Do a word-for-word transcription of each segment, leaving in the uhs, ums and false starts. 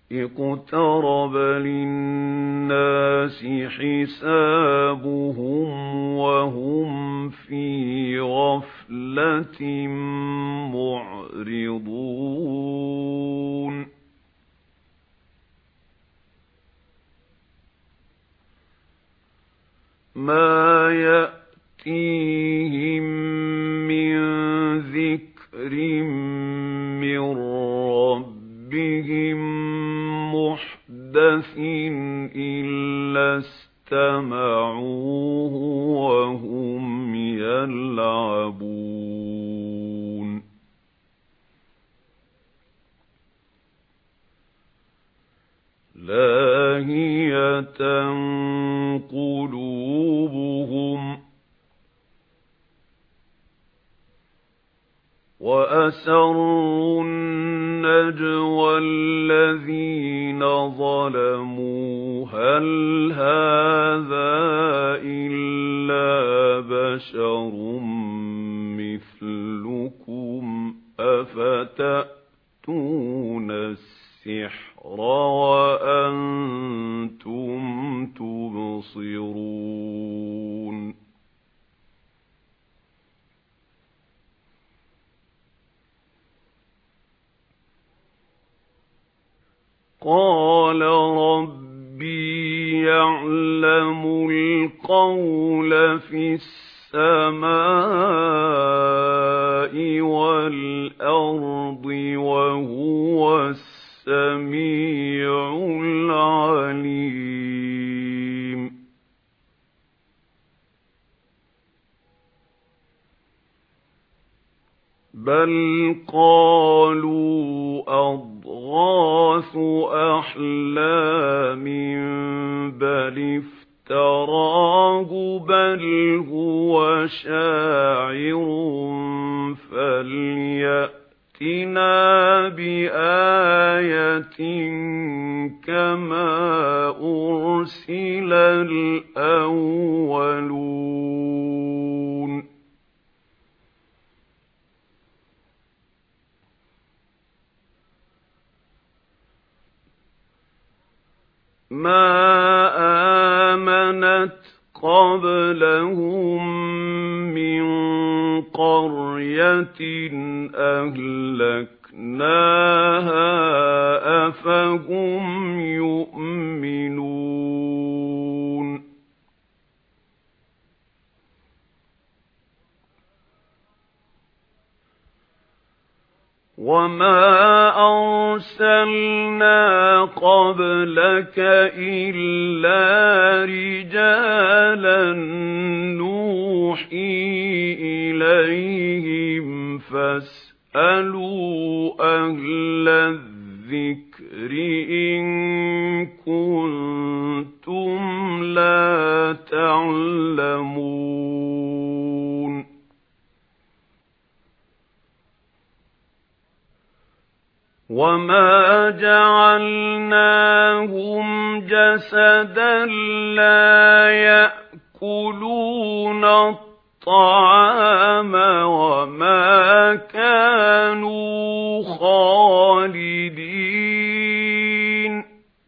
اقترب للناس حسابهم وهم في غفلة معرضون ما يأتيهم من ذكر من ربهم محدث إلا استمعوه وهم يلعبون لاهية قلوبهم وأسروا النجوى الذين ظلموا هل هذا إلا بشر مثلكم أفتأتون السحر وأنتم تبصرون قال ربي يعلم القول في السماء والأرض وهو السميع العليم بل قالوا أضغاث أحلام بل افتراه بل هو شاعر فليأتنا بآية كما أرسل الأولون ما آمنت قبلهم من قرية أهلكناها أفهم يؤمنون وما أرسلنا قبلك إلا رجالا نوحي إليهم فاسألوا أهل الذكر إن كنتم لا تعلمون وما جعلناهم جسدا لا يأكلون الطعام وما كانوا خالدين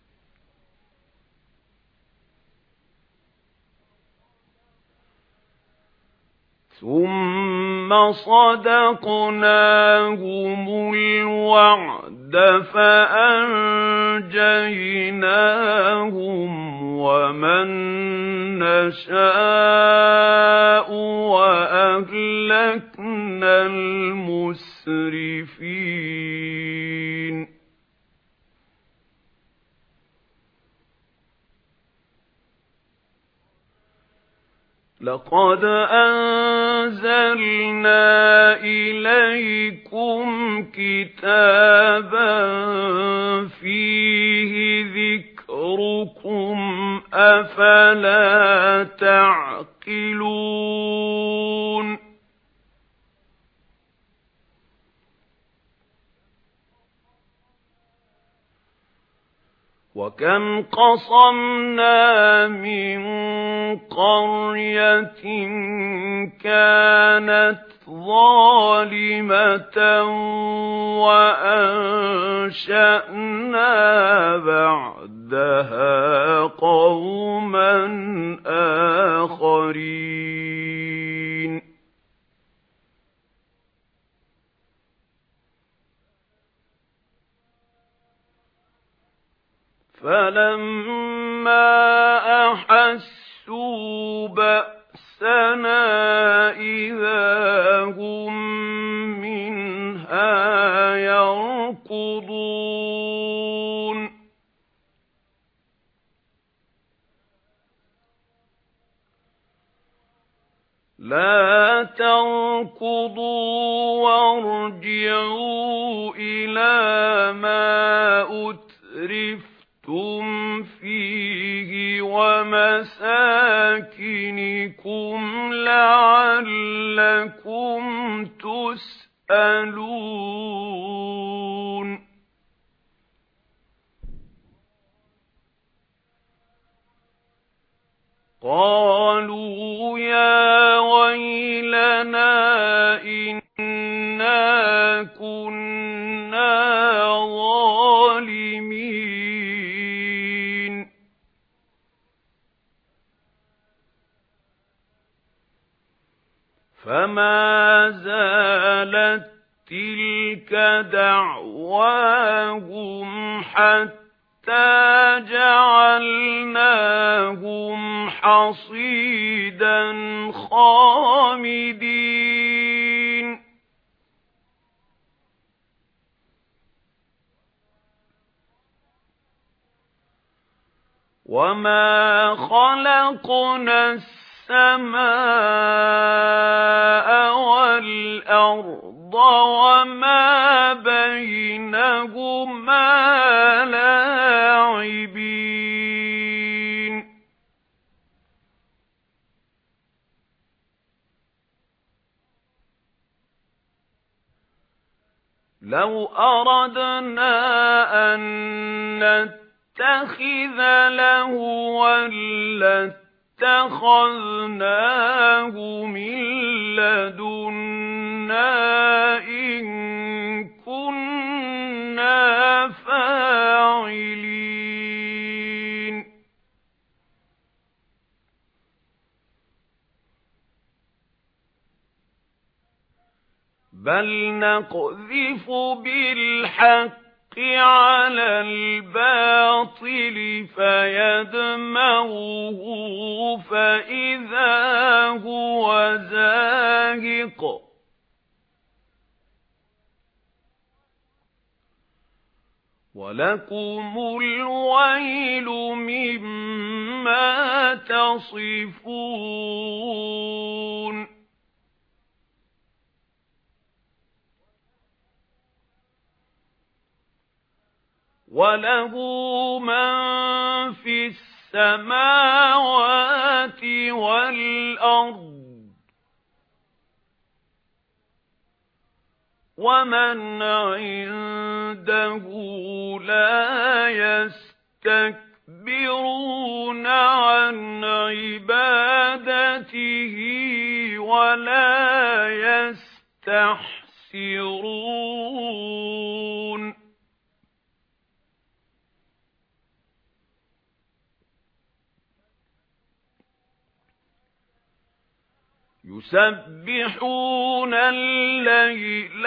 ثم صدقناهم الوعد فأنجيناهم ومن نشاء وأهلكنا المسرفين لقد أنزلنا إليكم كتابا فيه ذكركم أفلا تعقلون وَكَمْ قَصَمْنَا مِنْ قَرْيَةٍ كَانَتْ ظَالِمَةً وَأَنشَأْنَا بَعْدَهَا قَوْمًا آخَرِينَ فَلَمَّا أَحَسُّوا بَأْسَنَا إِذَا هُمْ مِنْهَا يَرْكُضُونَ لَا تَرْكُضُوا وَارْجِعُوا إِلَى مَا أُتْرِفْتُمْ فِيهِ وَمَسَاكِنِكُمْ لَعَلَّكُمْ تُسْأَلُونَ قَالُوا يَا وَيْلَنَا إِنَّا كُنَّا ظَالِمِينَ فَمَا زَالَتْ تِلْكَ دَعْوَاهُمْ حَتَّى جَعَلْنَاهُمْ حَصِيدًا خَامِدِينَ وَمَا خَلَقْنَا السَّمَاءَ وَالْأَرْضَ وَمَا بَيْنَهُمَا لَاعِبِينَ لَوْ أَرَدْنَا أَن نَّتَّخِذَ لَهْوًا لَّاتَّخَذْنَاهُ مِن لَّدُنَّا إِن كُنَّا فَاعِلِينَ بَلْ نَقْذِفُ بِالْحَقِّ عَلَى الْبَاطِلِ فَيَدْمَغُهُ فَإِذَا هُوَ زَاهِقٌ وَلَكُمُ الْوَيْلُ مِمَّا تَصِفُونَ وَلَهُ مَن فِي السَّمَاوَاتِ وَالْأَرْضِ وَمَنْ عِندَهُ لَا يَسْتَكْبِرُونَ عَنْ عِبَادَتِهِ وَلَا يَسْتَحْسِرُونَ يُسَبِّحُونَ اللَّيْلَ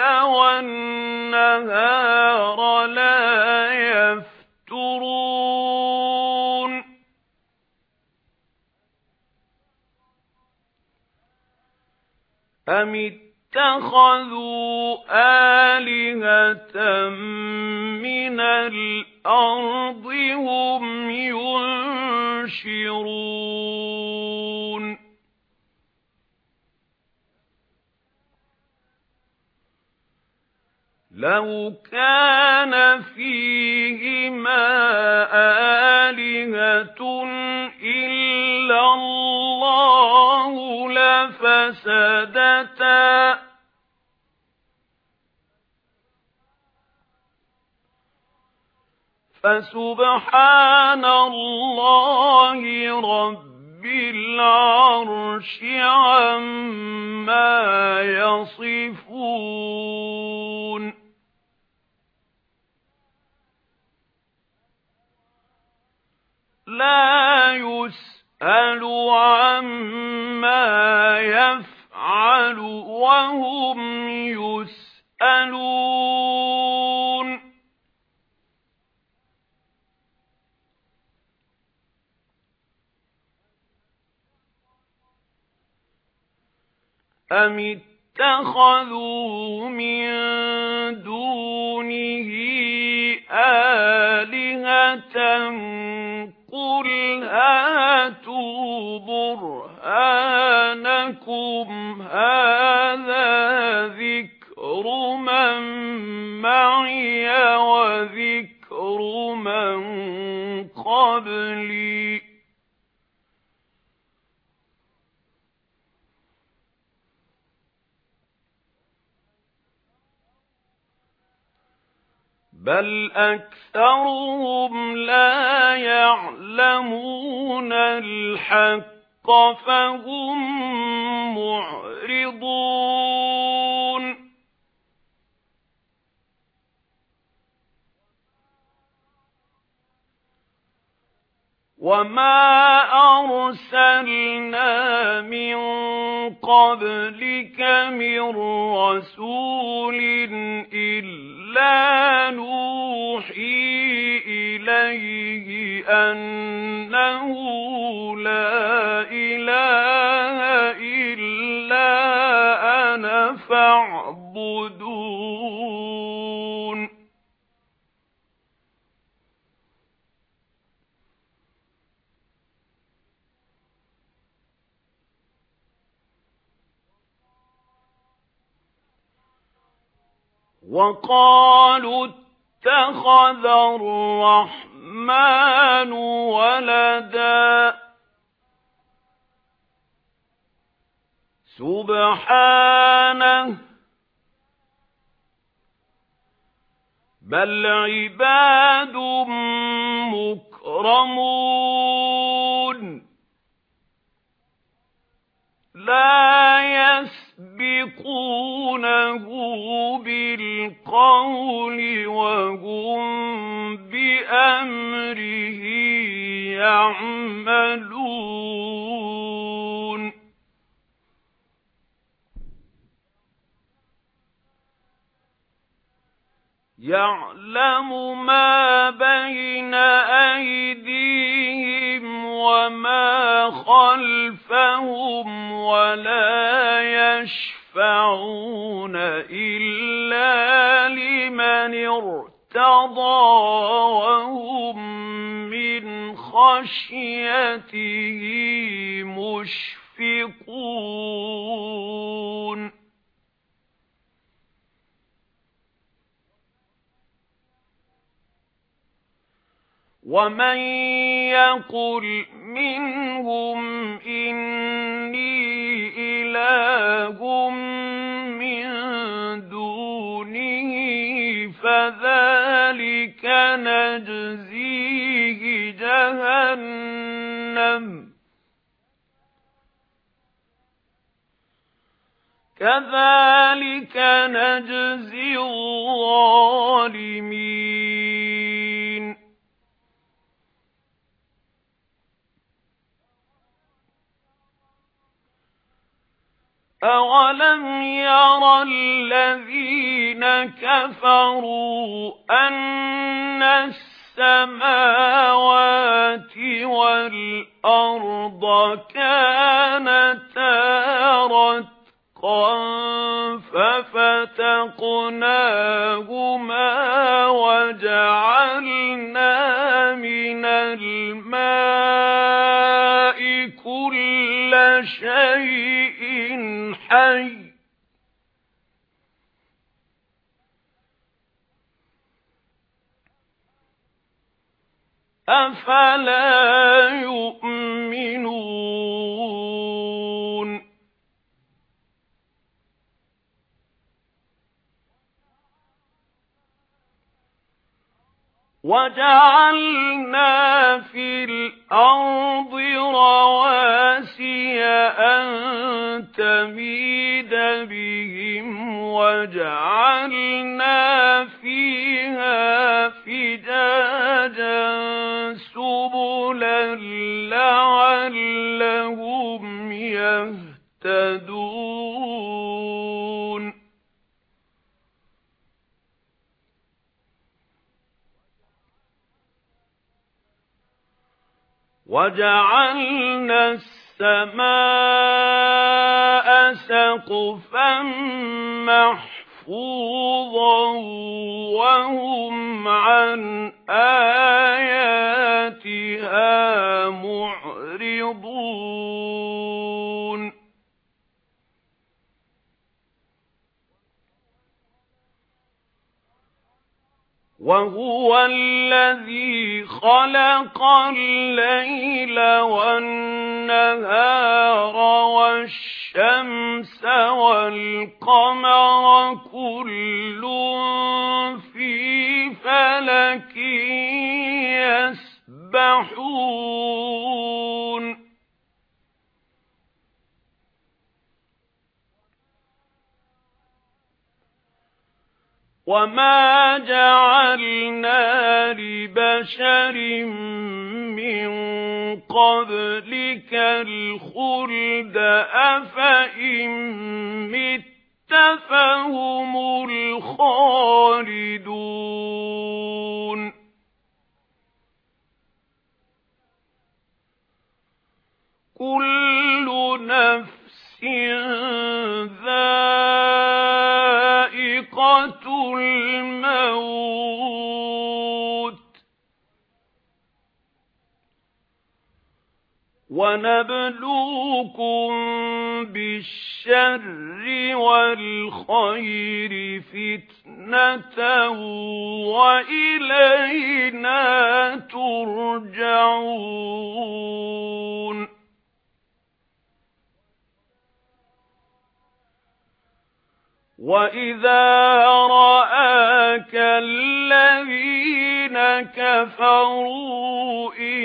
وَالنَّهَارَ لَا يَفْتُرُونَ أَمِ اتَّخَذُوا آلِهَةً مِنَ الْأَرْضِ هُمْ يُنشِرُونَ لَوْ كَانَ فِيهِمَا آلِهَةٌ إِلَّا اللَّهُ لَفَسَدَتَا فسبحان الله رب العرش عما يصفون لا يسأل عما يفعل وهم يسألون أم اتخذوا من دونه آلهة قل هاتوا برهانكم هذا ذكر من معي وذكر من قبلي بل أكثرهم لا يعلمون الحق فهم معرضون وما أرسلنا من قبلك من رسول إلا نوحي إليه أنه لا إله إلا أنا فاعبدون وقالوا اتخذ الرحمن ولدا سبحانه بل عباد مكرمون لا يسبقونه بالقول وهم بأمره يعملون يعلم ما بين أيديهم وما خلفهم ولا يشفعون إلا لمن ارتضى وهم من خشيته مشفقون ومن يقل منهم إني إله من دونه فذلك نجزيه جهنم كذلك نجزي الظالمين أَوَلَمْ يَرَ الَّذِينَ كَفَرُوا أَنَّ السَّمَاوَاتِ وَالْأَرْضَ كَانَتَا رَتْقًا فَفَتَقْنَاهُمَا وَجَعَلْنَا مِنَ الْمَاءِ كُلَّ شَيْءٍ حي أفلا يؤمنون وَجَعَلْنَا فِي الْأَرْضِ رَوَاسِيَ أَن تَمِيدَ بِهِمْ وَجَعَلْنَا فِيهَا فِجَاجًا سُبُلًا لَّعَلَّهُمْ يَهْتَدُونَ وَجَعَلْنَا السَّمَاءَ سَقْفًا مَحْفُوظًا وَهُمْ عَنْ آيَاتِهَا مُعْرِضُونَ وَهُوَ الَّذِي خَلَقَ اللَّيْلَ وَالنَّهَارَ وَالشَّمْسَ وَالْقَمَرَ كُلٌّ فِي فَلَكٍ يَسْبَحُونَ وَمَا جَعَلْنَا لِبَشَرٍ مِّن قَبْلِكَ الْخُلْدَ أَفَإِن مِّتَّ فَهُمُ الْخَالِدُونَ كُلُّ نَفْسٍ ذَائِقَةُ الْمَوْتِ وَنَبْلُوكُم بِالشَّرِّ وَالْخَيْرِ فِتْنَةً وَإِلَيْنَا تُرْجَعُونَ وَإِذَا رَآكَ الَّذِينَ كَفَرُوا إِن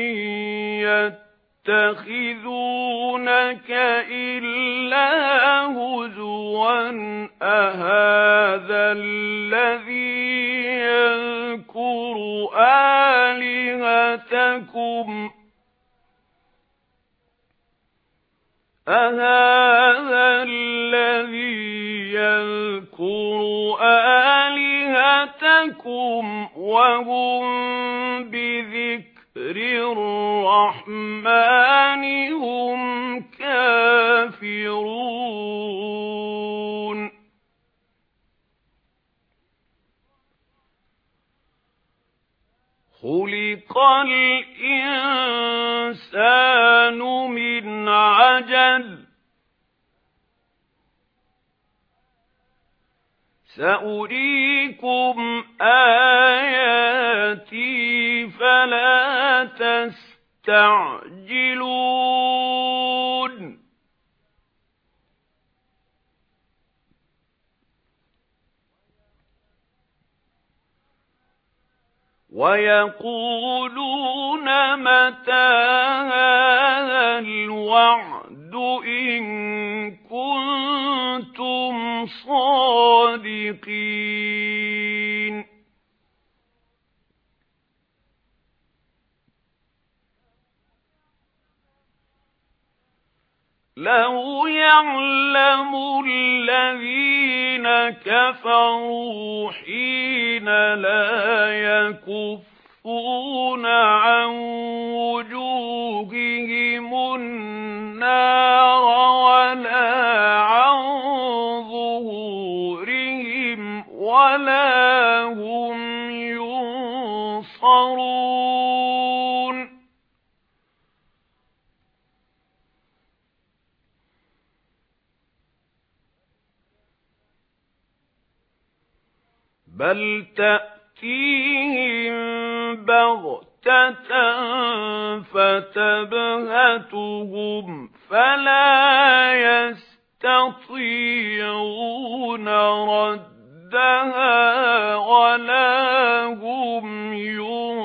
يَتَّخِذُونَكَ إِلَّا هُزُوًا أَهَذَا الَّذِي يَذْكُرُ آلِهَتَكُمْ أَهَذَا الَّذِي يَذْكُرُ آلِهَتَكُمْ وَهُمْ بِذِكْرِ الرَّحْمَنِ هُمْ كَافِرُونَ خُلِقَ الْإِنسَانُ مِنْ عَجَلٍ سَأُرِيكُمْ آيَاتِي فَلَا تَسْتَعْجِلُونِ وَيَقُولُونَ مَتَى هَذَا الْوَعْدُ إِن كُنتُمْ صَادِقِينَ لَوْ يَعْلَمُ الَّذِينَ كَفَرُوا حِينَ لَا يَكُفُّونَ عَن وُجُوهِهِمُ النَّارَ وَلَا عَن ظُهُورِهِمْ وَلَا هُمْ يُنصَرُونَ بَلْ تَأْتِيهِم بَغْتَةً فَتَبْهَتُهُمْ فَلَا يَسْتَطِيعُونَ رَدَّهَا وَلَا هُمْ يُنصَرُونَ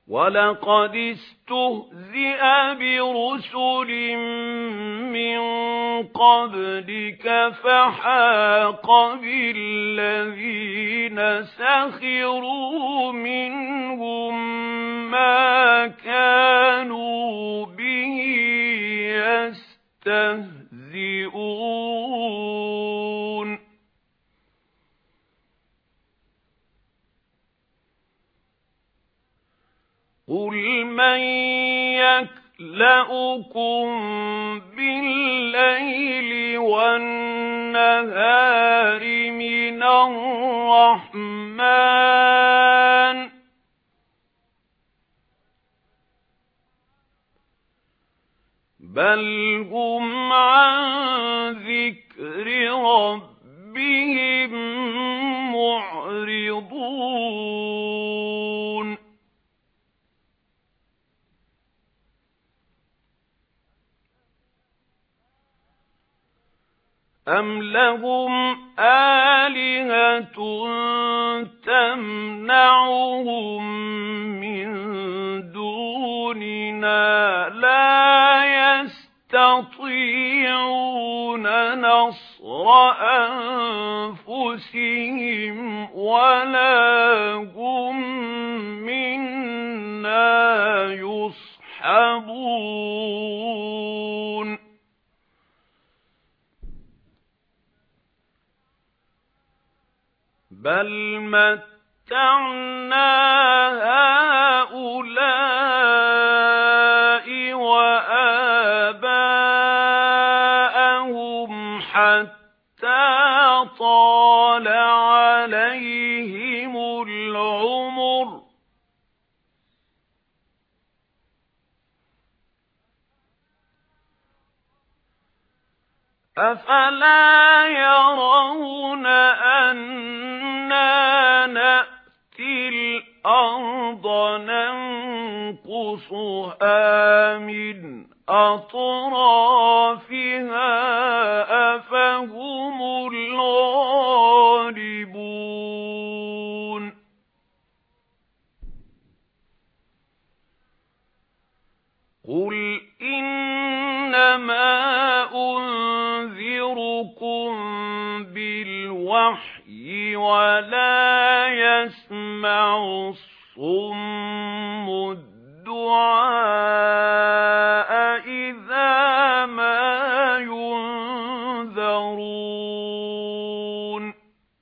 وَلَقَدِ اسْتُهْزِئَ بِرُسُلٍ مِّن قَبْلِكَ فَحَاقَ بِالَّذِينَ سَخِرُوا مِنْهُم مَّا كَانُوا بِهِ يَسْتَهْزِئُونَ قُلْ مَن يَكْلَؤُكُم بِاللَّيْلِ وَالنَّهَارِ مِنَ الرَّحْمَنِ بَلْ هُمْ عَن ذِكْرِ رَبِّهِم مُّعْرِضُونَ أَمْ لَهُمْ آلِهَةٌ تَمْنَعُهُم مِّن دُونِنَا لَا يَسْتَطِيعُونَ نَصْرَ أَنفُسِهِمْ وَلَا هُم مِّنَّا يُصْحَبُونَ بَلْ مَتَّعْنَا هَؤُلَاءِ وَآبَاءَهُمْ حَتَّى طَالَ عَلَيْهِمُ الْعُمُرُ أَفَلَا يَرَوْنَ أَنَّا نَأْتِي الْأَرْضَ نَنقُصُهَا مِنْ أَطْرَافِهَا أَفَهُمُ الْغَالِبُونَ قُلْ إِنَّمَا أُنذِرُكُم بِالْوَحْيِ وَلَا يَسْمَعُ الصُّمُّ الدُّعَاءَ إِذَا مَا يُنذَرُونَ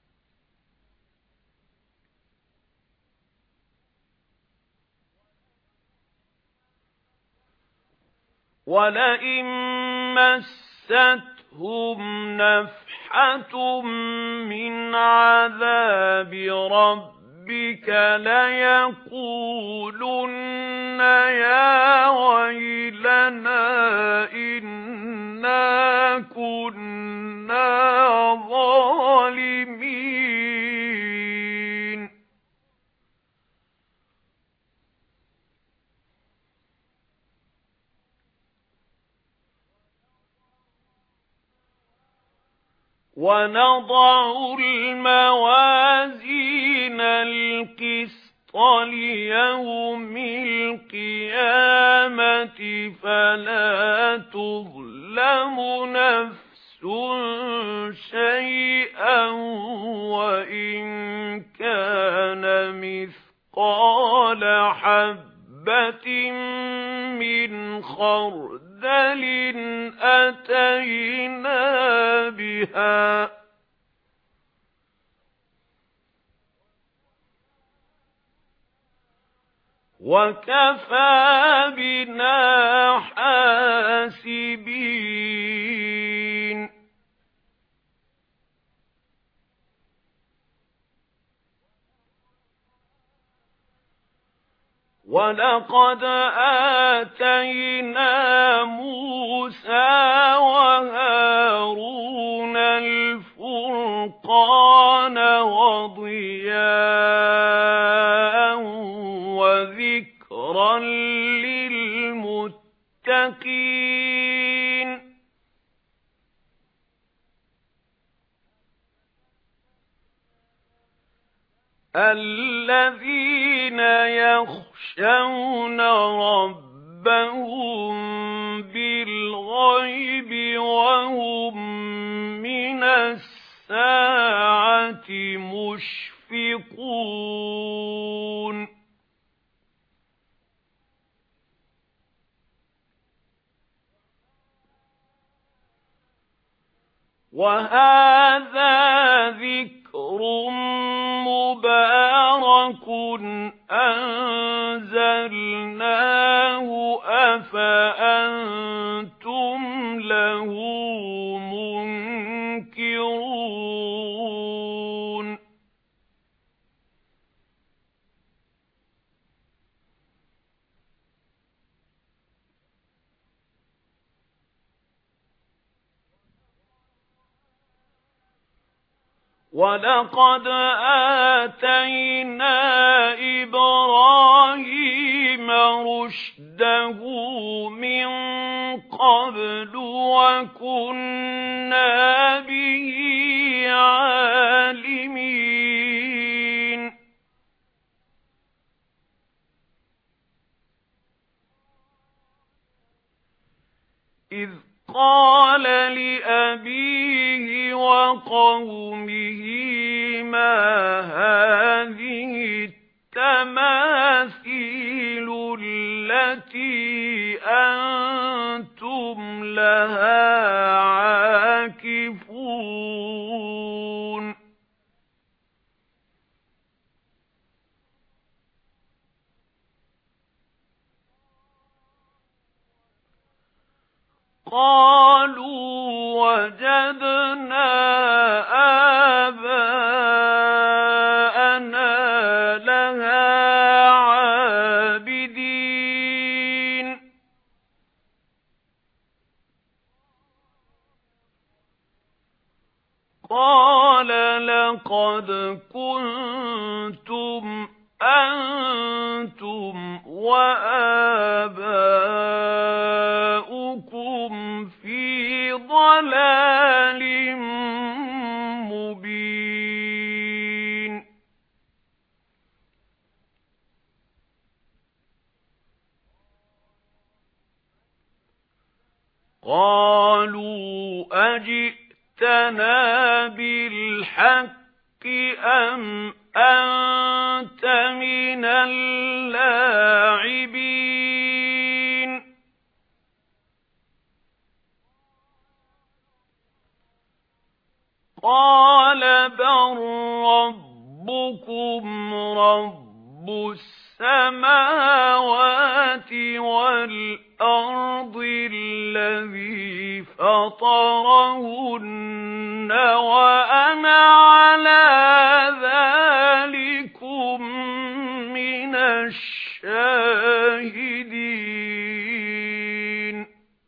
وَلَئِن مَّسَّتْهُمْ نَفْحَةٌ مِّنْ عَذَابِ رَبِّكَ لَيَقُولُنَّ يَا وَيْلَنَا إِنَّا كُنَّا ظَالِمِينَ وَنَضَعُ الْمَوَازِينَ الْقِسْطَ لِيَوْمِ الْقِيَامَةِ فَلَا تُظْلَمُ نَفْسٌ شَيْئًا وَإِنْ كَانَ مِثْقَالَ حَبَّةٍ مِّنْ خَرْدَلٍ أَتَيْنَا بِهَا وَكَفَى بِنَا حَاسِبِينَ وَلَقَدْ آتَيْنَا مُوسَى وَهَارُونَ الْفُرْقَانَ وَضِيَاءً وَذِكْرًا لِلْمُتَّقِينَ الذين يخشون ربهم بالغيب وهم من الساعة مشفقون وهذا ذكر مبارك أنزلناه أفأنتم له منكرون وَلَقَدْ آتَيْنَا إِبْرَاهِيمَ رُشْدَهُ مِنْ قَبْلُ وَكُنَّا بِهِ عَالِمِينَ إِذْ قَالَ لِأَبِيهِ وَقَوْمِهِ مَا هَذِهِ التَّمَاثِيلُ الَّتِي أَنْتُمْ لَهَا عَاكِفُونَ قَالُوا وَجَدْنَا آبَاءَنَا لَهَا عَابِدِينَ قَالَ لَقَدْ كُنْتُمْ أَنْتُمْ وَآبَاؤُكُمْ فِي ضَلَالٍ مُبِينٍ قَالُوا أَجِئْتَنَا بِالْحَقِّ أَمْ أَنْتَ مِنَ اللاعبين قَالَ بَلْ رَبُّكُمْ رَبُّ السَّمَاوَاتِ وَالْأَرْضِ الَّذِي فَطَرَهُنَّ وَأَنَا عَلَى ذَلِكُمْ مِنَ الشَّاهِدِينَ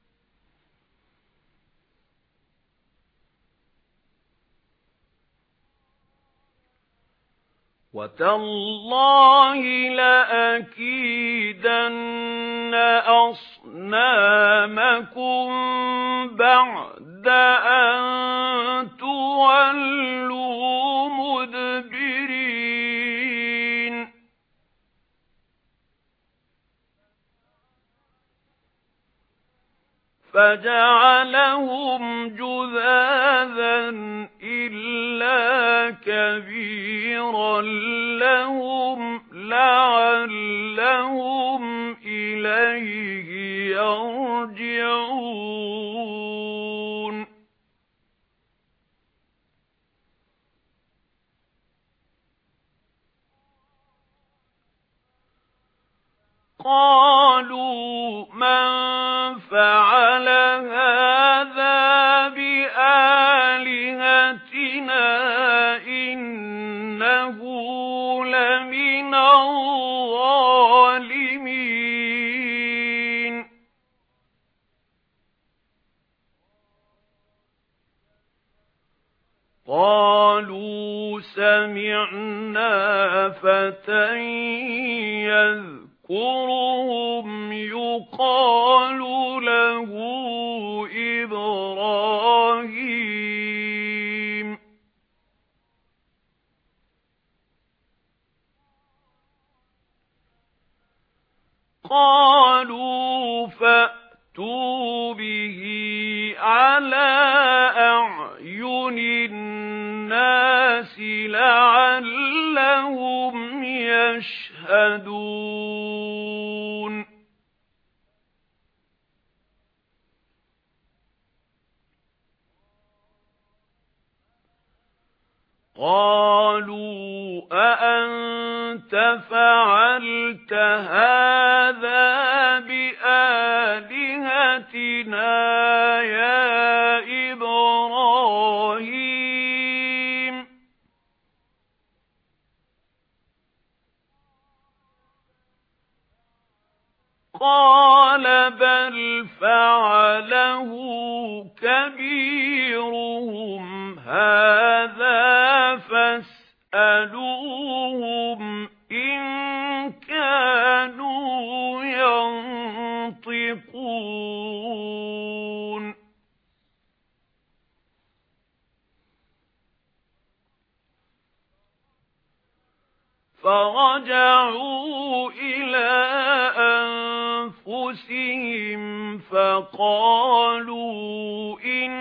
وَتَاللَّهِ لَأَكِيدَنَّ أَصْنَامَكُمْ بَعْدَ أَن تُوَلُّوا مُدْبِرِينَ فَجَعَلَهُمْ جُذَاذًا إِلَّا كَبِيرًا لَهُمْ لَعَلَّهُمْ إِلَيْهِ يَرْجِعُونَ قَالُوا مَنْ فَعَلَ هَذَا بِآلِهَتِنَا إِنَّهُ لَمِنَ الظَّالِمِينَ قَالُوا سَمِعْنَا فَتًى يَذْكُرُهُمْ يُقَالُ لَهُ إِبْرَاهِيمُ. قالوا فأتوا به على أعين الناس لعلهم يشهدون قالوا أأنت فعلت هذا بآلهتنا يا إبراهيم قال بل فعله كبيرهم هذا فاسألوهم إن كانوا ينطقون فرجعوا إلى أنفسهم فقالوا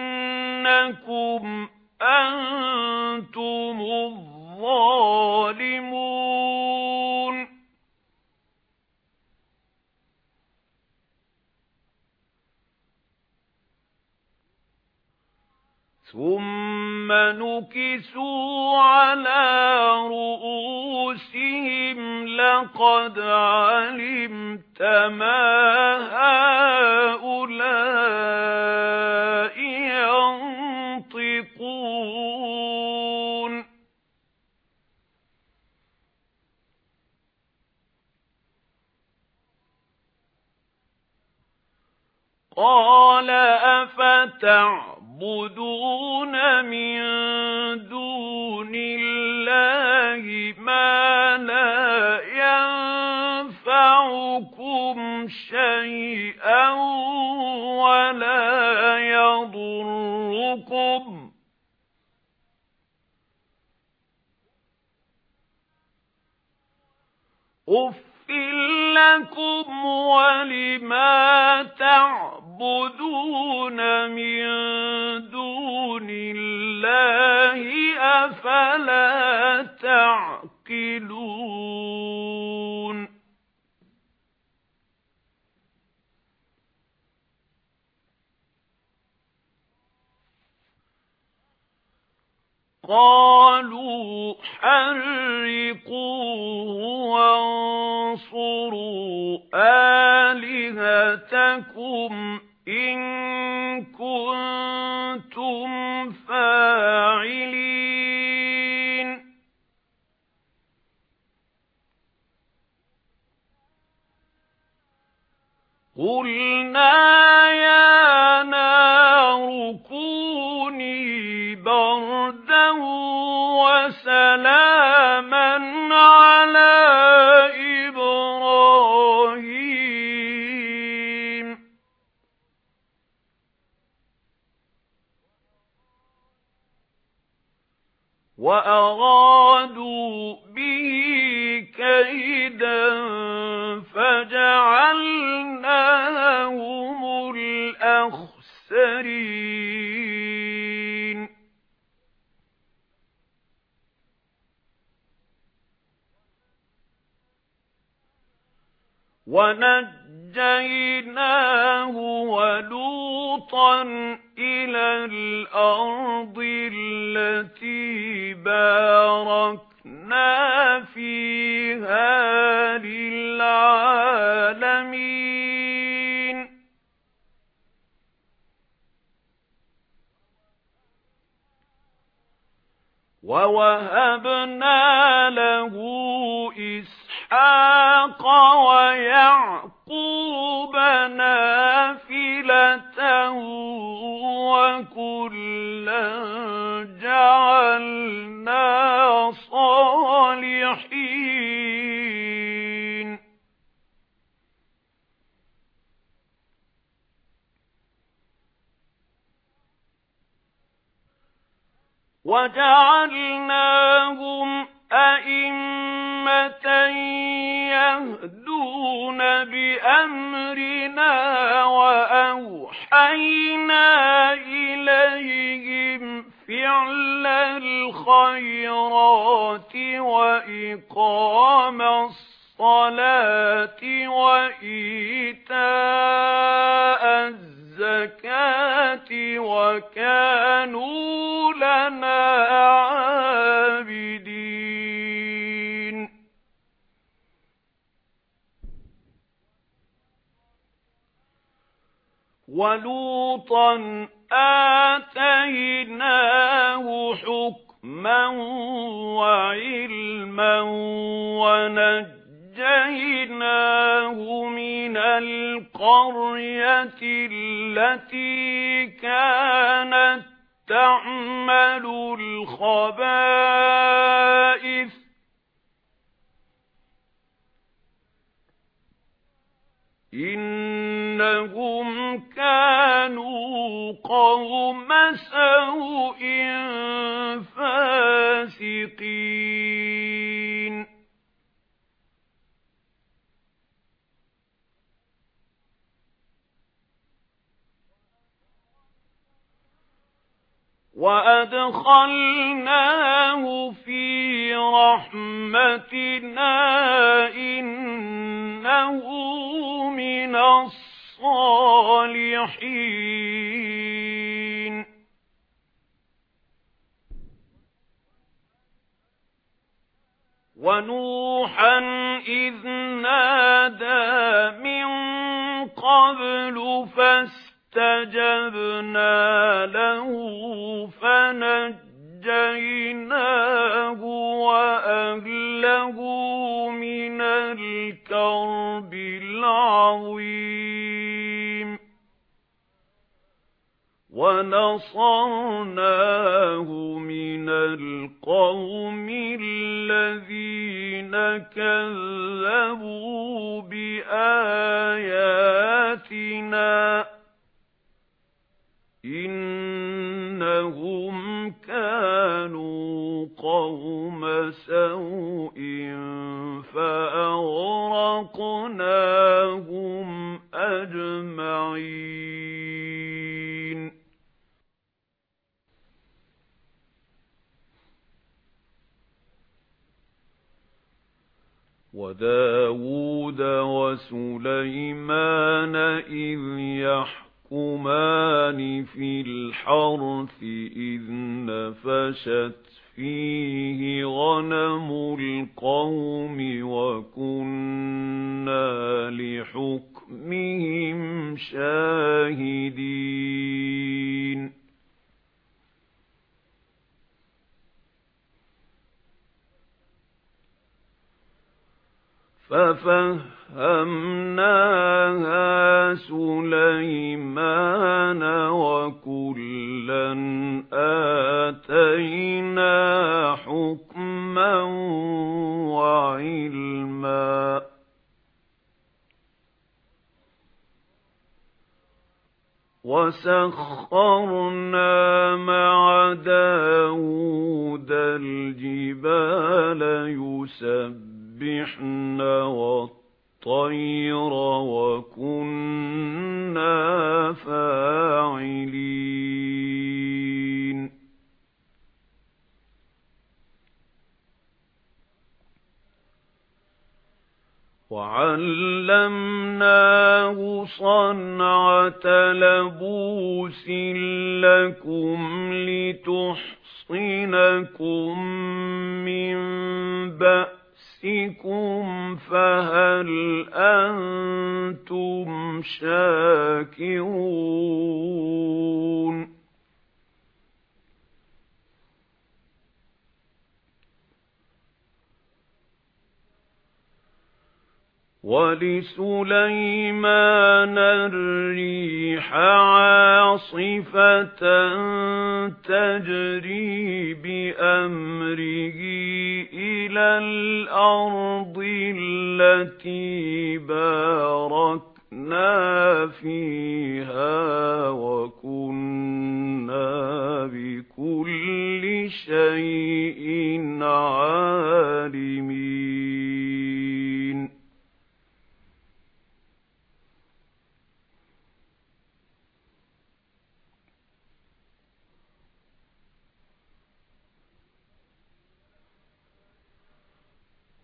إنكم أنتم الظالمون ثم نكسوا على رؤوسهم لقد علمت ما هؤلاء ينطقون قال أفتعبدون من دون الله ما لا ينفعكم شيئا ولا يضركم أُفٍّ لكم ولما تعبدون من دون الله أفلا تعقلون قالوا حرقوه وانصروا آلهتكم إن كنتم فاعلين قلنا يا نار كوني بردا وسلاما على إبراهيم وأرادوا به كيدا فجعلناهم الأخسرين ونجيناه ولوطا إلى الأرض التي باركنا فيها للعالمين ووهبنا له إسحاق ويعقوب نافلة وكلا جعلنا صالحين وجعلناهم أئمة يهدون بأمرنا وأوحينا إليهم فعل الخيرات وإقام الصلاة وإيتاء الزكاة وكانوا لنا عابدين. ولوطا آتيناه حكما وعلما ونجيناه من القرية التي كانت تعمل الخبائث إنهم كانوا قوم سوء فاسقين. وأدخلناه في رحمتنا إنه من الصالحين. ونوحا إذ نادى من قبل فاستجبنا له فنجيناه وأهله من الكرب العظيم ونصرناه من القوم الذين كذبوا بآياتنا إنهم كانوا قوم سوء فأغرقناهم أجمعين. وداود وسليمان إذ يحكمان في الحرث إذ نفشت فيه غنم القوم وكنا لحكمهم شاهدين. ففهمناها سليمان وكلا آتينا حكما وعلما وسخرنا مع داود الجبال يسبحن والطير وكنا فاعلين. وعلمناه صنعة لبوس لكم لتحصنكم من بأسكم فهل أنتم شاكرون. ولسليمان الريح عاصفة تجري بأمره إلى الأرض التي باركنا فيها وكنا بكل شيء عالمين.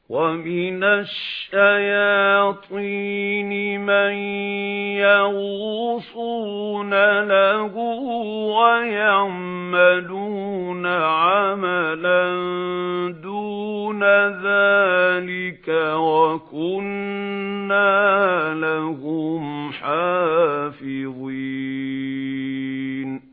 وَمِنَ الشَّيَاطِينِ مَن يَغُوصُونَ لَهُ وَيَعْمَلُونَ عَمَلًا دُونَ ذَلِكَ وَكُنَّا لَهُمْ حَافِظِينَ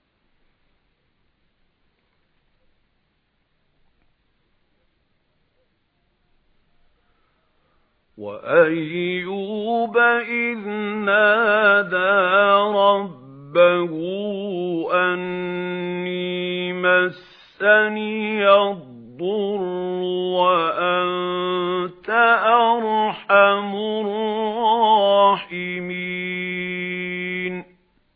وَأَيُّوبَ إِذْ نَادَى رَبَّهُ أَنِّي مَسَّنِيَ الضُّرُّ وَأَنْتَ أَرْحَمُ الرَّاحِمِينَ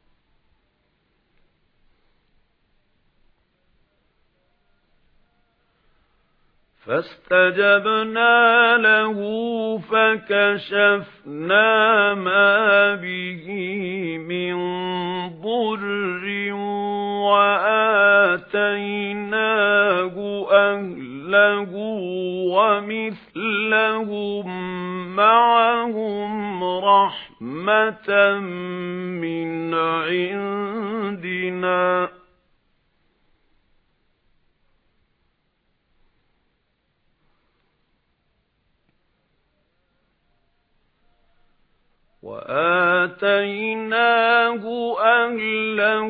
فَاسْتَجَبْنَا لَهُ فَكَشَفْنَا مَا بِهِ مِنْ ضُرٍّ وَآتَيْنَاهُ أَهْلَهُ وَمِثْلَهُم مَّعَهُمْ رَحْمَةً مِنْ عِندِنَا وَآتَيْنَاهُ أَهْلَهُ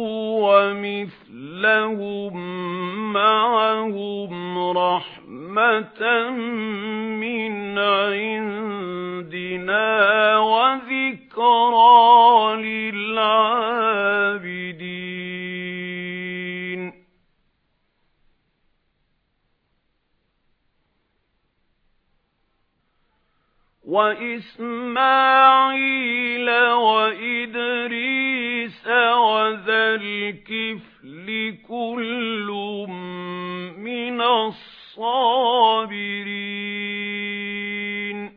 وَمِثْلَهُم مَّعَهُمْ رَحْمَةً مِنْ عِندِنَا وَذِكْرَىٰ لِلْعَابِدِينَ وَإِسْمَاعِيلَ وَإِدْرِيسَ وَذَا الْكِفْلِ كُلٌّ مِنَ الصَّابِرِينَ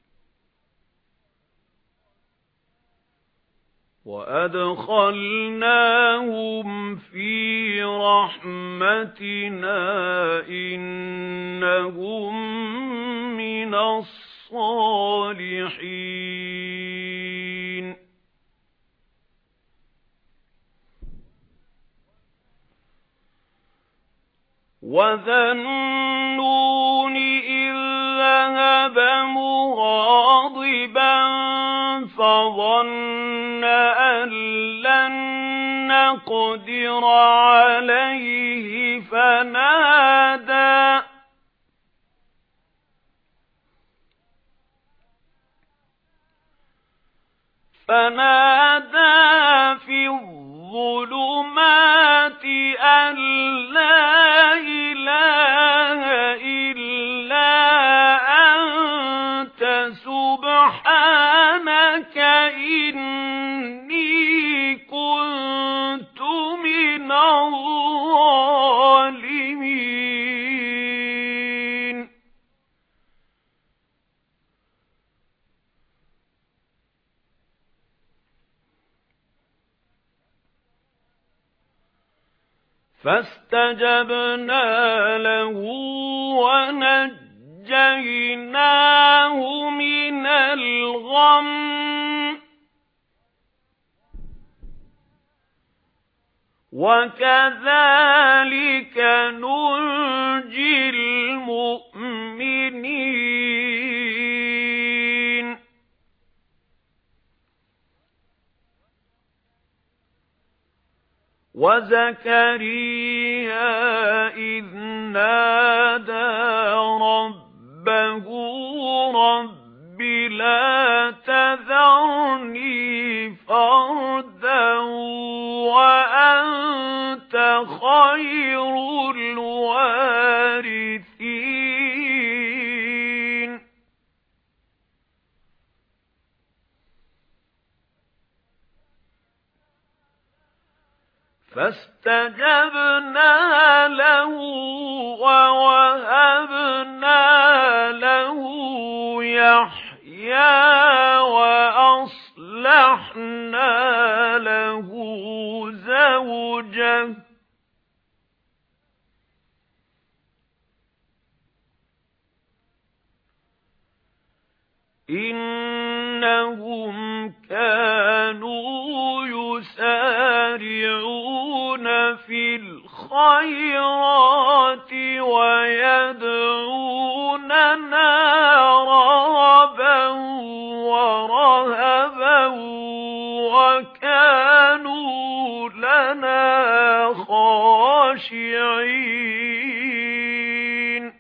وَأَدْخَلْنَاهُمْ فِي رَحْمَتِنَا إِنَّهُمْ مِنَ الصَّالِحِينَ وَذَا النُّونِ إِذ ذَهَبَ مُغَاضِبًا فَظَنَّ أَن لَّن نَّقْدِرَ عَلَيْهِ فَنَادَىٰ فَنَادَىٰ فِي الظُّلُمَاتِ أَن لَّا إِلَٰهَ إِلَّا أَنتَ سُبْحَانَكَ إِنِّي كُنتُ مِنَ الظَّالِمِينَ فَاسْتَجَبْنَا لَهُ وَنَجَّيْنَاهُ مِنَ الْغَمِّ وَكَذَلِكَ نُنْجِي الْمُؤْمِنِينَ وَزَكَرِيَّا إِذْ نَادَى رَبَّهُ رَبِّ لَا تَذَرْنِي فَرْدًا وَأَنْتَ خَيْرُ الْوَارِثِينَ فَاسْتَجَبْنَا لَهُ وَوَهَبْنَا لَهُ يَحْيَىٰ وَأَصْلَحْنَا لَهُ زَوْجَهُ إِنَّهُمْ كَانُوا يُسَارِعُونَ فِي الْخَيْرَاتِ وَيَدْعُونَنَا رَغَبًا وَرَهَبًا وَكَانُوا لَنَا خَاشِعِينَ.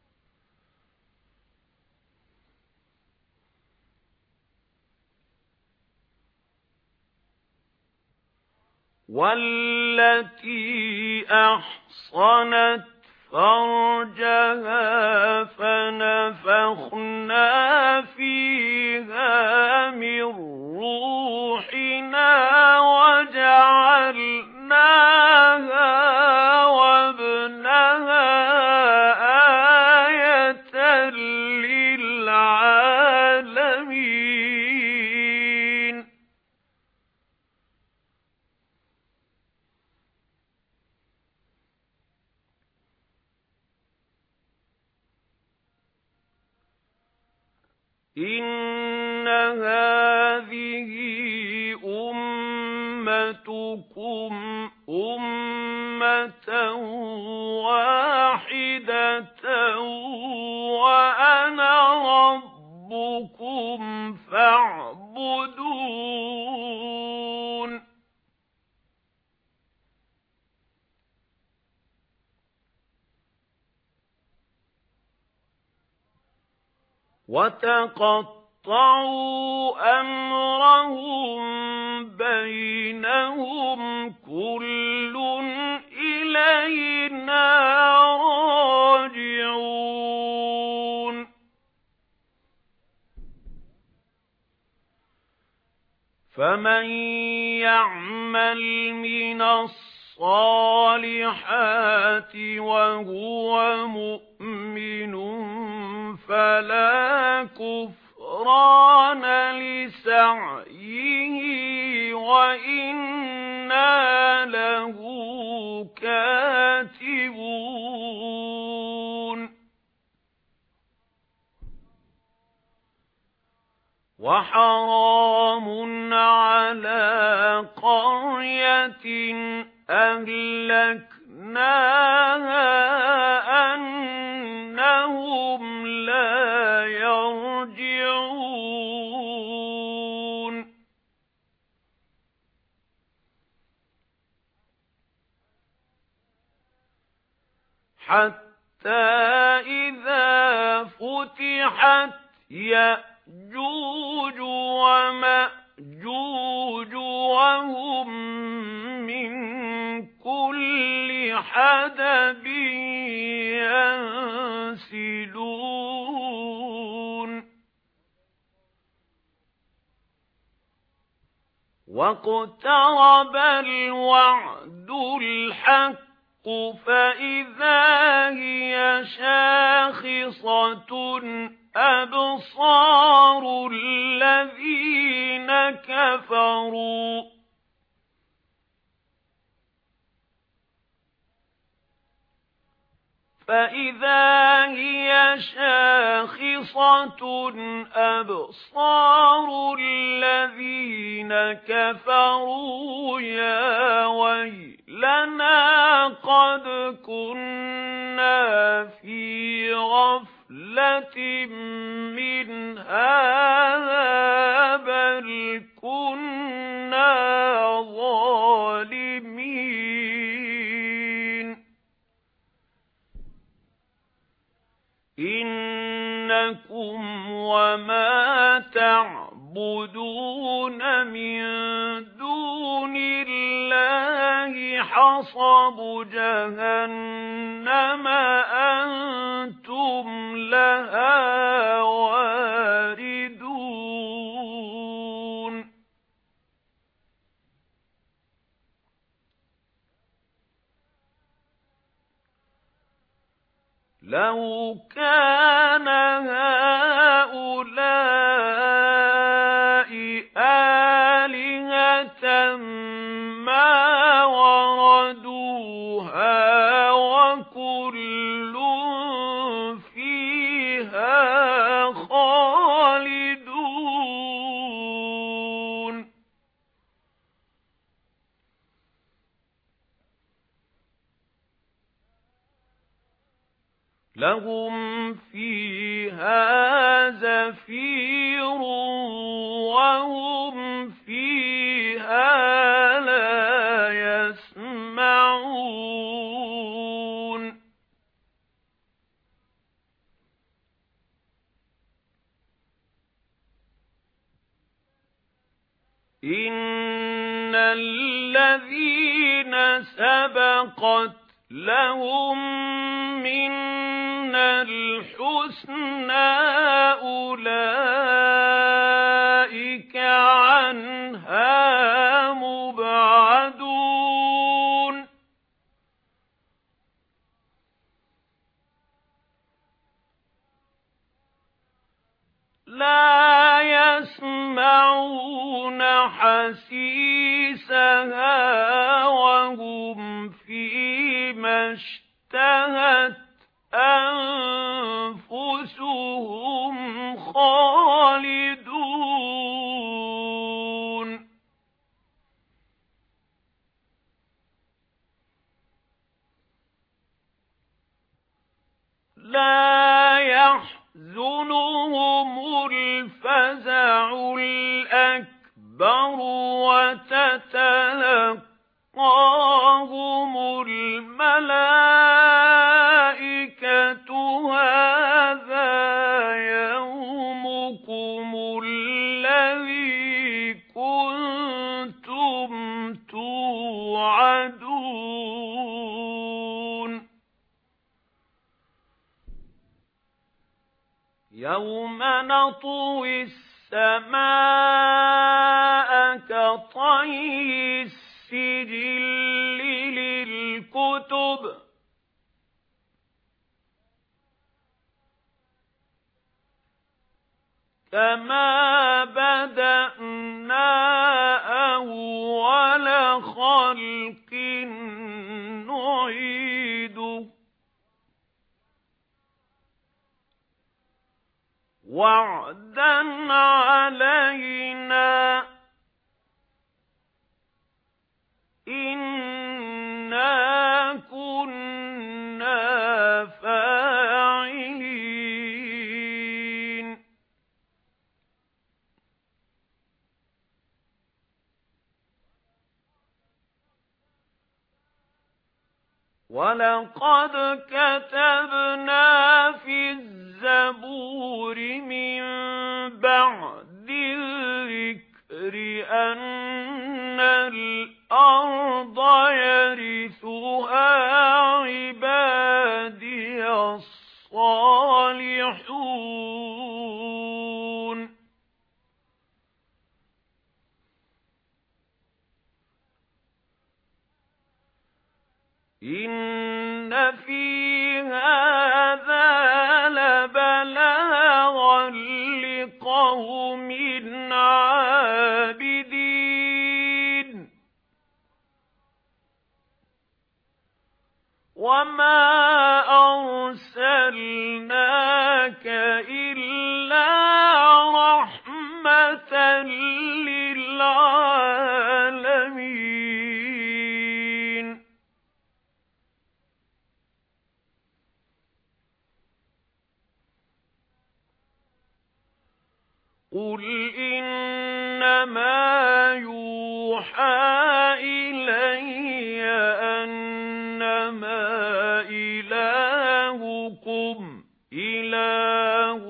وَالَّتِي أَحْصَنَتْ فَرْجَهَا فَنَفَخْنَا فِيهَا مِنْ رُوحِنَا وَجَعَلْنَاهَا وَابْنَهَا آيَةً لِلْعَالَمِينَ. إِنَّ هَذِهِ أُمَّتُكُمْ أُمَّةً وَاحِدَةً وَأَنَا رَبُّكُمْ فَاعْبُدُونِ. وَتَقَطَّعُوا أَمْرَهُم بَيْنَهُمْ كُلٌّ إِلَيْنَا رَاجِعُونَ. فَمَن يَعْمَلْ مِنَ الصَّالِحَاتِ وَهُوَ مُؤْمِنٌ فَلَا كُفْرَانَ لِسَعْيِهِ وَإِنَّا لَهُ كَاتِبُونَ. وَحَرَامٌ عَلَى قَرْيَةٍ أَهْلَكْنَاهَا أَنَّهُمْ لَا يَرْجِعُونَ. حَتَّى إِذَا فُتِحَتْ يَأْجُوجُ وَمَأْجُوجُ وَهُمْ مِنْ كُلِّ حَدَبٍ يَنْسِلُونَ. وَاقْتَرَبَ الْوَعْدُ الْحَقُّ فَإِذَا هِيَ شَاخِصَةٌ أَبْصَارُ الَّذِينَ كَفَرُوا فَإِذَا هِيَ شَاخِصَةٌ أَبْصَارُ الَّذِينَ كَفَرُوا يَا وَيْلَنَا قَدْ كُنَّا فِي غَفْلَةٍ مِنْ هَذَا بَلْ كُنَّا ظَالِمِينَ. إِنَّكُمْ وَمَا تَعْبُدُونَ مِن دُونِ اللَّهِ حَصَبُ جَهَنَّمَ أَنْتُمْ لَهَا وَارِدُونَ. لَوْ كَانَ هَؤُلَاءِ آلِهَةً مَا وَرَدُوهَا وَكُلٌّ فِيهَا خَالِدُونَ. لهم فيها زفير وهم فيها لا يسمعون إن الذين سبقت لهم منا الحسنى أولئك عنها مبعدون لا يسمعون حسيسها وهم فيما اشتهت أنفسهم خالدون لا يحزنهم الفزع الأكبر وتتلقاهم الملائكة هذا يومكم الذي كنتم توعدون يوم نطوي السماء كطي السجل للكتب كما بدأنا أول خلق نعيده وعدا علينا إنا كنا فاعلين ولقد كتبنا في الزبور من بعد الذكر أن الأرض يرثها عبادي الصالحون إن في هذا لبلاغا لقوم عابدين وما أرسلناك إلا رحمة للعالمين قل إنما يوحى إلي أنما إلهكم إله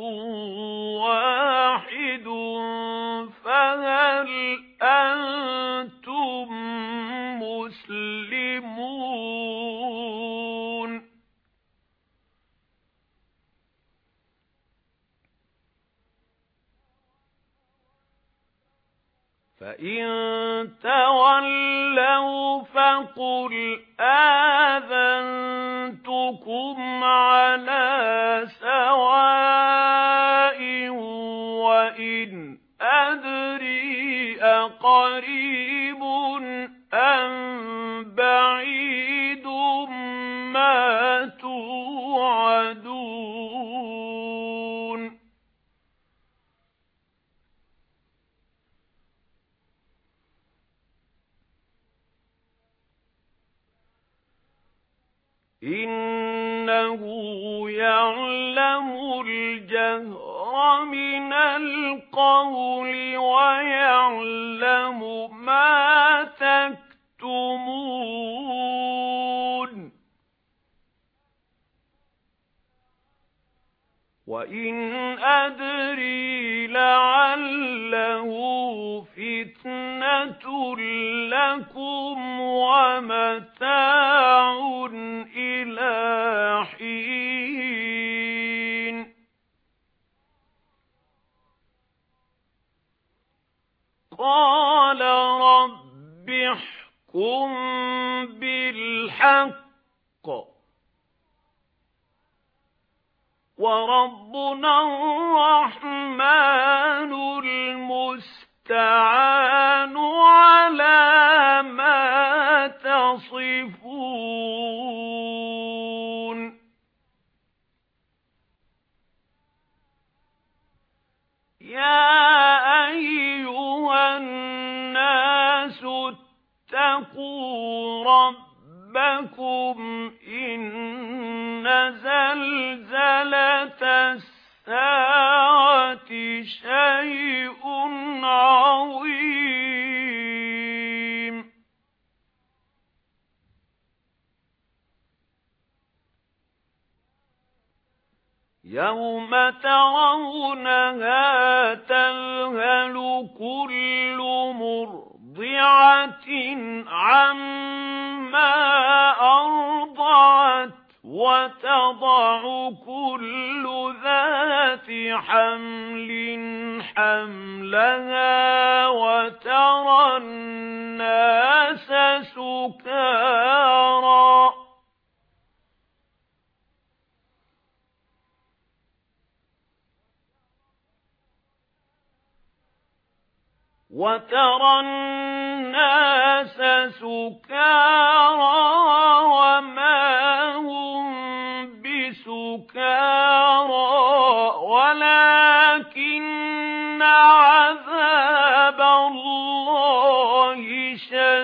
واحد فهل أنتم مسلمون فإن تولوا فقل آذنتكم على سواء وإن أدري أقريب أم بعيد ما توعدون إن إِنَّهُ يَعْلَمُ الْجَهْرَ مِنَ الْقَوْلِ وَيَعْلَمُ مَا تَكْتُمُونَ وَإِنْ أَدْرِي لَعَلَّهُ فِتْنَةٌ لَكُمْ وَمَتَاعٌ إِلَى حِينٍ قَالَ رَبِّ احْكُم بِالْحَقِّ وَرَبُّنَا الرَّحْمَنُ الْمُسْتَعَانُ عَلَى مَا تَصِفُونَ يَا أَيُّهَا النَّاسُ اتَّقُوا رَبَّكُمْ إِنَّ زَلْزَلَةَ السَّاعَةِ شَيْءٌ عَظِيمٌ يَوْمَ تَرَوْنَهَا تَذْهَلُ كُلُّ مُرْضِعَةٍ عَمَّا أَرْضَعَتْ وَتَضَعُ كُلُّ ذَاتِ حَمْلٍ حَمْلَهَا وَتَرَى النَّاسَ سُكَارَى وَتَرَى النَّاسَ سُكَارَى وَمَا هُمْ بِسُكَارَى وَلَكِنَّ عَذَابَ اللَّهِ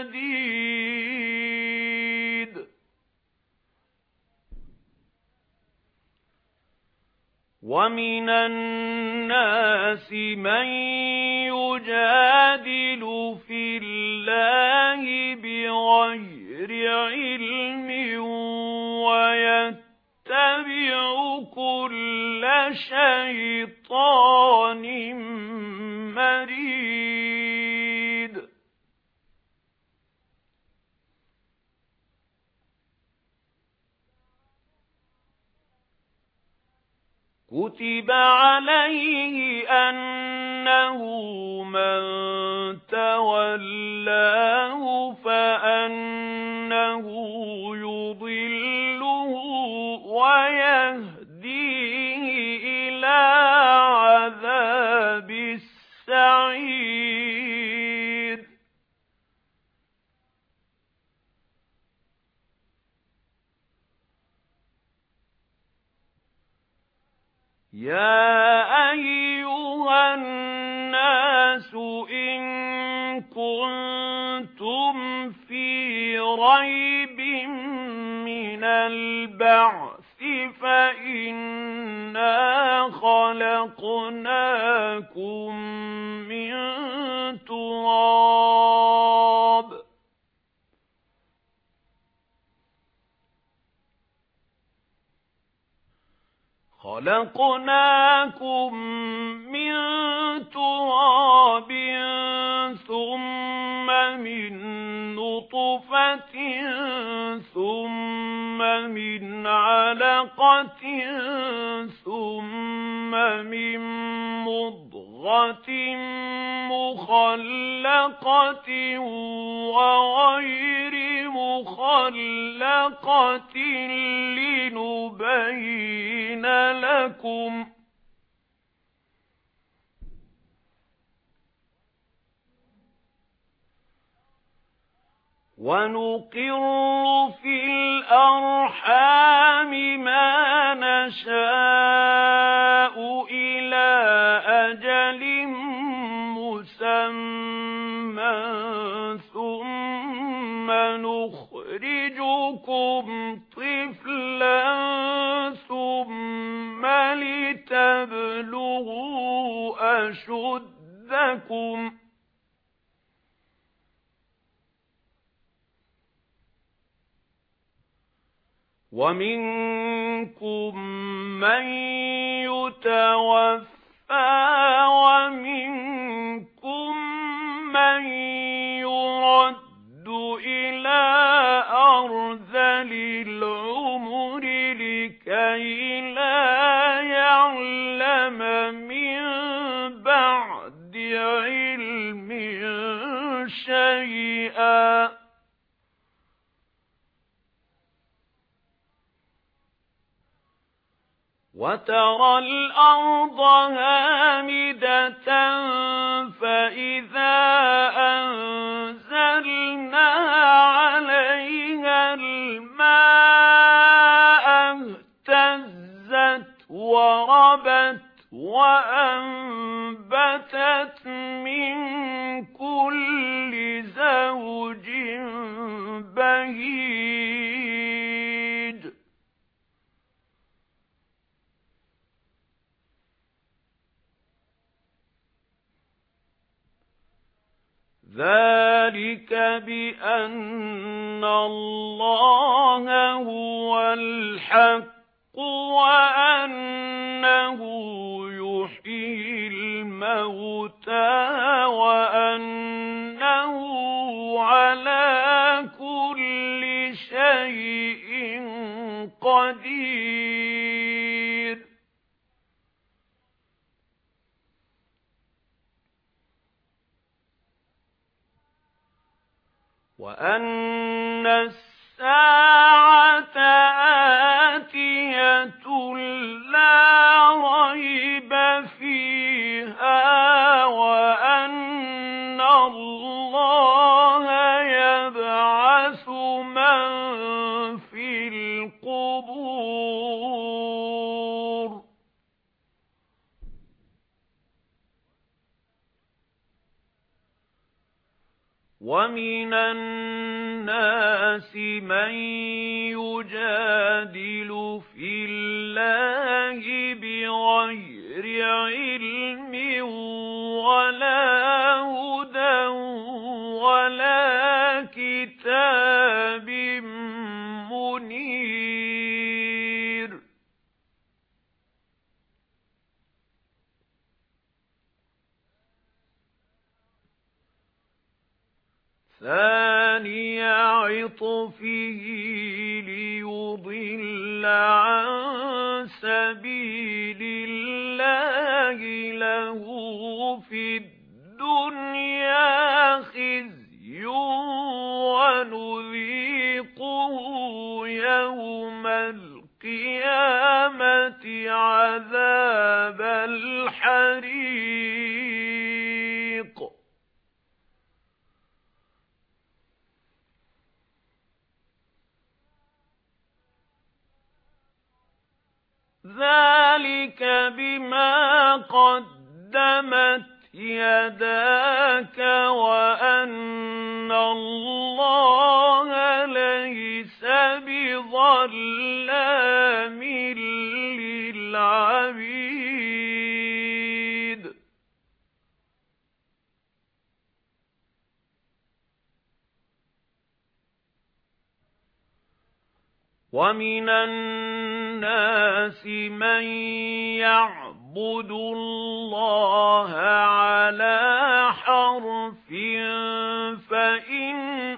شَدِيدٌ وَمِنَ النَّاسِ مَن يُجَادِلُ فِي اللَّهِ بِغَيْرِ عِلْمٍ وَيَتَّبِعُ كُلَّ شَيْطَانٍ مَرِيدٍ كُتِبَ عَلَيْهِ أَنَّهُ مَن تَوَلَّاهُ فَأَنَّهُ يُضِلُّهُ وَيَهْدِيهِ إِلَى عَذَابِ السَّعِيرِ يَا أَيُّهَا النَّاسُ إِن كُنتُمْ فِي رَيْبٍ مِّنَ الْبَعْثِ فَإِنَّا خَلَقْنَاكُم مِّن تُرَابٍ خَلَقْنَاكُم مِّن تُرَابٍ ثُمَّ مِن نُّطْفَةٍ ثُمَّ مِنْ عَلَقَةٍ ثُمَّ مِن مُّضْغَةٍ مُّخَلَّقَةٍ وَغَيْرِ مُخَلَّقَةٍ لِنُبَيِّنَ لَكُمْ وَنُقِرُّ فِي الْأَرْحَامِ مَا نَشَاءُ إِلَى أَجَلٍ مُّسَمًّى ثُمَّ نُخْرِجُكُمْ طِفْلًا لكم ومنكم من يتوفى ومنكم من يرد إلى أرذل العمر لكي لا يعلم من بعد علم شيئا وترى الأرض هامدة فإذا أنزلنا عليها الماء اهتزت وربت وأنبتت من كل زوج بهيج ذلك بأن الله هو الحق وأنه يحيي الموتى وأنه على كل شيء قدير وأن الساعة آتية لا ريب فيها وأن الله يبعث من في القبور ومن الناس من يجادل في الله بغير علم ولا هدى ولا كتاب منير ثاني عطفه ليضل عن سبيل الله له في الدنيا خزي ونذيقه يوم القيامة عذاب الحريق ذلك بما قدمت يداك وأن الله ليس بظلام للعبيد ومن الناس من يعبد الله على حرف فإن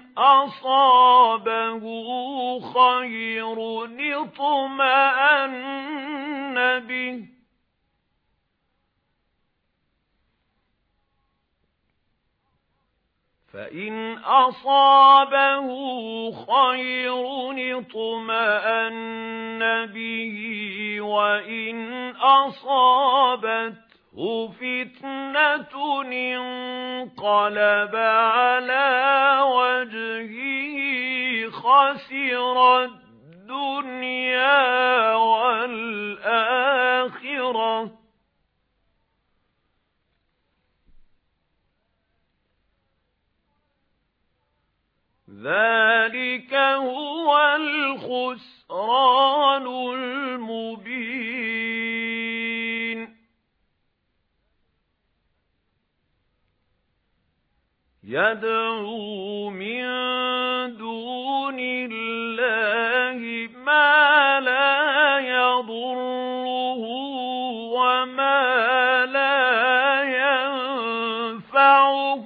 أصابه خير اطمأن به فإن أصابه خير اطمأن به وإن أصابته فتنة انقلب على وجهه خسر الدنيا والآخرة ذلك هو الخسران المبين يَدْعُو مِن دُونِ اللَّهِ مَا لَا يَضُرُّهُ وَمَا لَا يَنفَعُهُ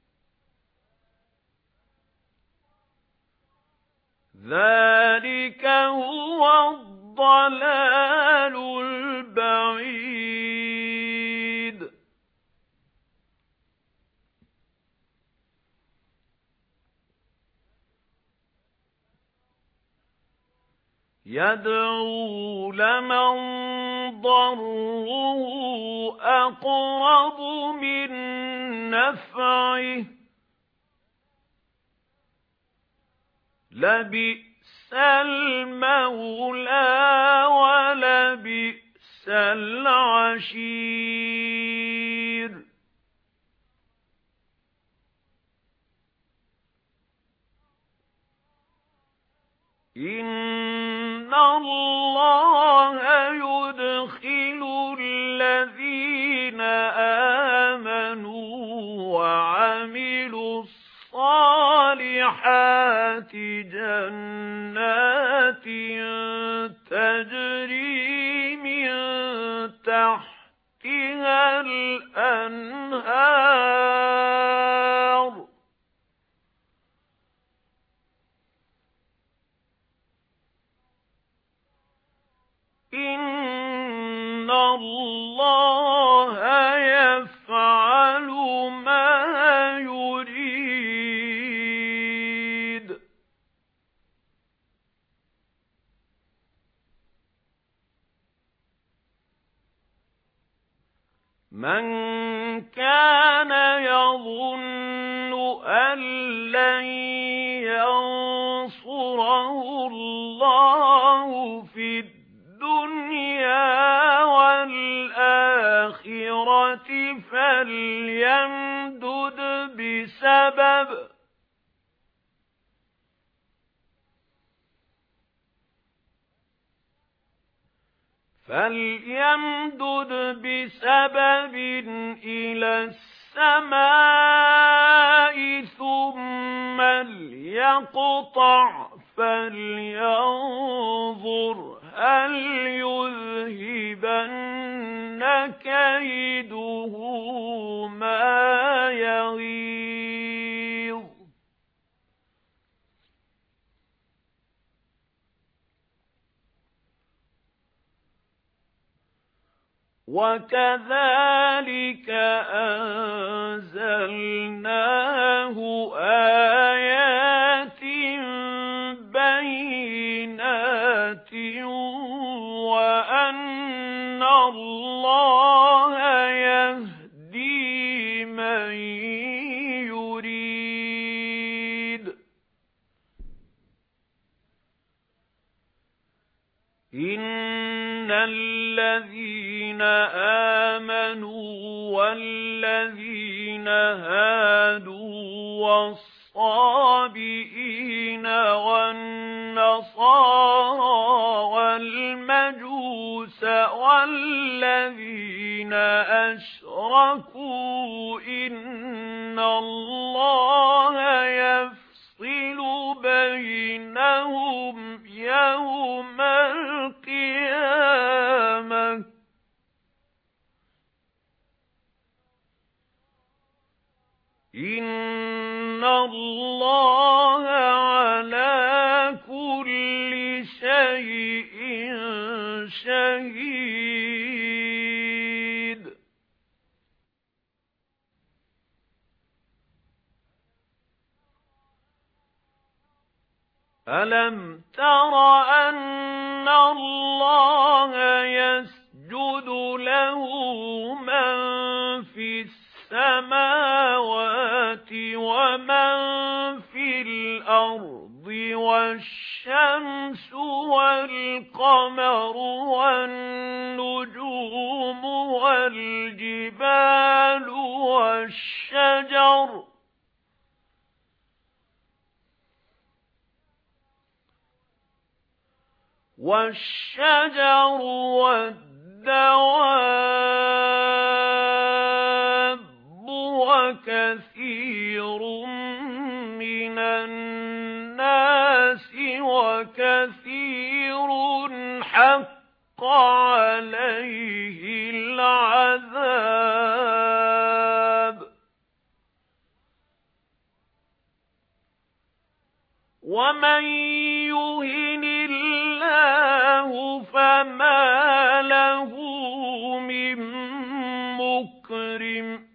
ذَلِكَ هُوَ الضَّلَالُ الْبَعِيدُ. يَدْعُو لَمَن ضَرُّهُ أَقْرَبُ مِن نَّفْعِهِ لَبِئْسَ الْمَوْلَى وَلَبِئْسَ الْعَشِيرُ. إِنَّ اللَّهَ يُدْخِلُ الَّذِينَ آمَنُوا وَعَمِلُوا الصَّالِحَاتِ جَنَّاتٍ تَجْرِي مِن تَحْتِهَا الْأَنْهَارُ إِنَّ اللَّهَ يَفْعَلُ مَا يُرِيدُ. مَنْ كَانَ يَظُنُّ أَنْ لَنْ يَنْصُرَهُ اللَّهُ فِي الدُّنْيَا وَالْآخِرَةِ فَلْيَمْدُدْ بِسَبَبٍ فَلْيَمْدُدْ بِسَبَبٍ إِلَى السَّمَاءِ ثُمَّ لْيَقْطَعْ فَلْيَنظُرْ هَلْ يُذْهِبَنَّ كَيْدُهُ مَا يَغِيظُ. وَكَذَلِكَ أَنزَلْنَاهُ آيَاتٍ بَيِّنَاتٍ وَأَنَّ اللَّهَ يَهْدِي مَن يُرِيدُ. إِنَّ الَّذِينَ آمَنُوا وَالَّذِينَ هَادُوا وَالصَّابِئِينَ وَالنَّصَارَى وَالْمَجُوسَ وَالَّذِينَ أَشْرَكُوا إِنَّ اللَّهَ يَفْصِلُ بَيْنَهُمْ يَوْمَ الْقِيَامَةِ إِنَّ اللَّهَ عَلَى كُلِّ شَيْءٍ شَهِيدٌ. أَلَمْ تَرَ أَنَّ اللَّهَ يَسْجُدُ لَهُ مَن فِي السَّمَاوَاتِ وَمَن فِي الْأَرْضِ وَالشَّمْسُ وَالْقَمَرُ وَالنُّجُومُ وَالْجِبَالُ وَالشَّجَرُ وَالشَّجَرُ وَالدَّوَابُّ وكثير من الناس وكثير حق عليه العذاب ومن يهن الله فما له من مكرم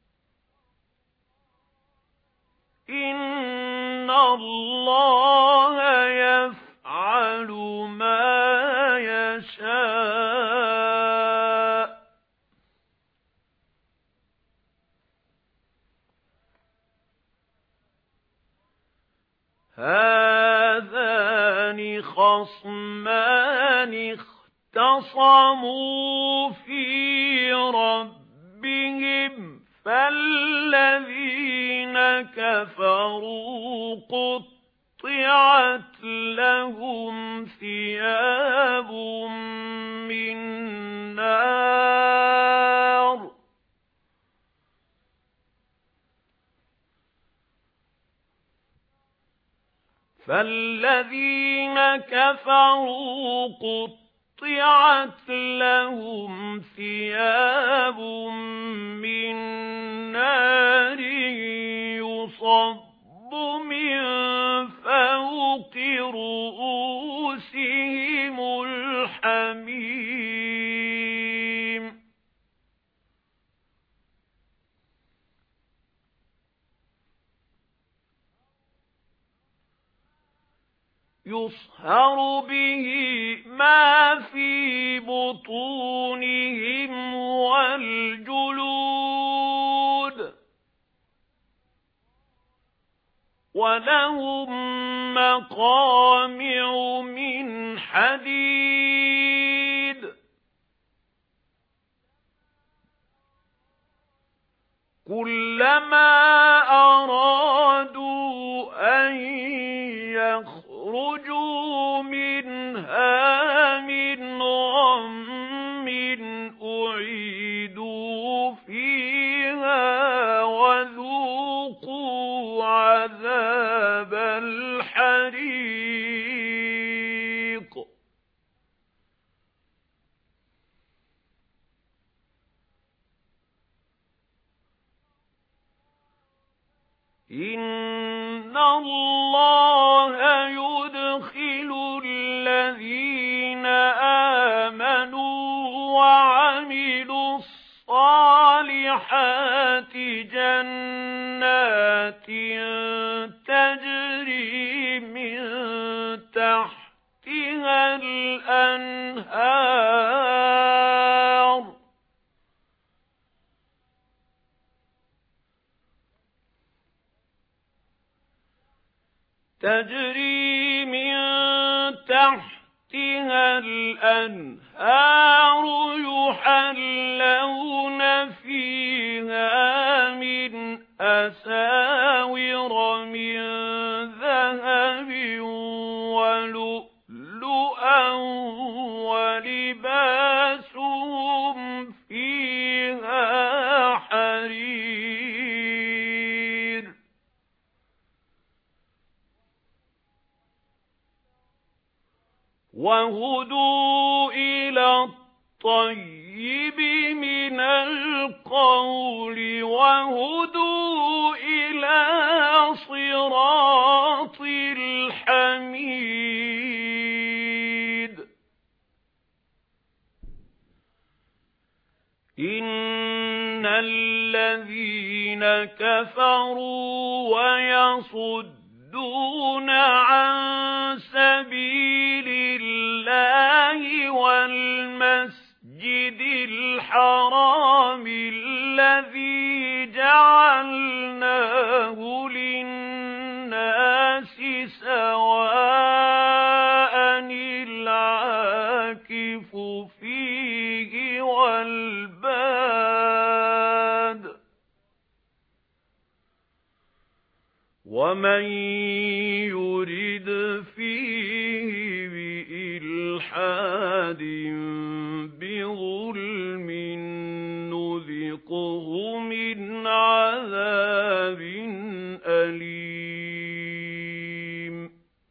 إن الله يفعل ما يشاء هذان خصمان اختصموا في ربهم فالذين كفروا قطعت لهم ثياب من نار فالذين كفروا قطعت لهم ثياب من نار يصب من فوق رؤوسهم الحميم يصهر به ما في بطونهم والجلود ولهم مقامع من حديد كلما أرادوا أن يخرجوا منها من غم أعيدوا فيها وذوقوا عذاب الحريق إن الله يدخل الذين آمنوا وعملوا الصالحات جنات تجري من تحتها الأنهار تجري من تحتها الأنهار يحلون فيها من أساور من ذهب ولؤلؤا ولباسهم فيها حرير وهدوا إلى الطيب من القول وهدوا إلى صراط الحميد إن الذين كفروا ويصدون عن سبيل الله والمسجد الحرام الذي جعلناه للناس سواء العاكف فيه والباد ومن يرد فيه بإلحاد بظلم نذقه من عَذَابٍ أَلِيمٍ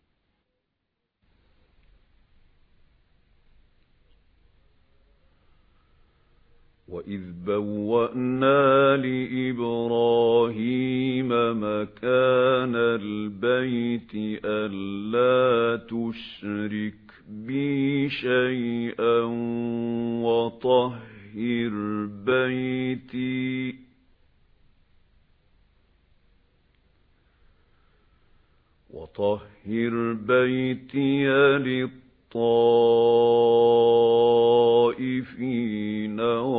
وَإِذْ بَوَّأْنَا لِإِبْرَاهِيمَ مَكَانَ الْبَيْتِ أَلَّا تُشْرِكْ بِي شَيْئًا وَطَهِّرْ بَيْتِي وَطَهِّرْ بَيْتِيَ لِلطَّائِفِينَ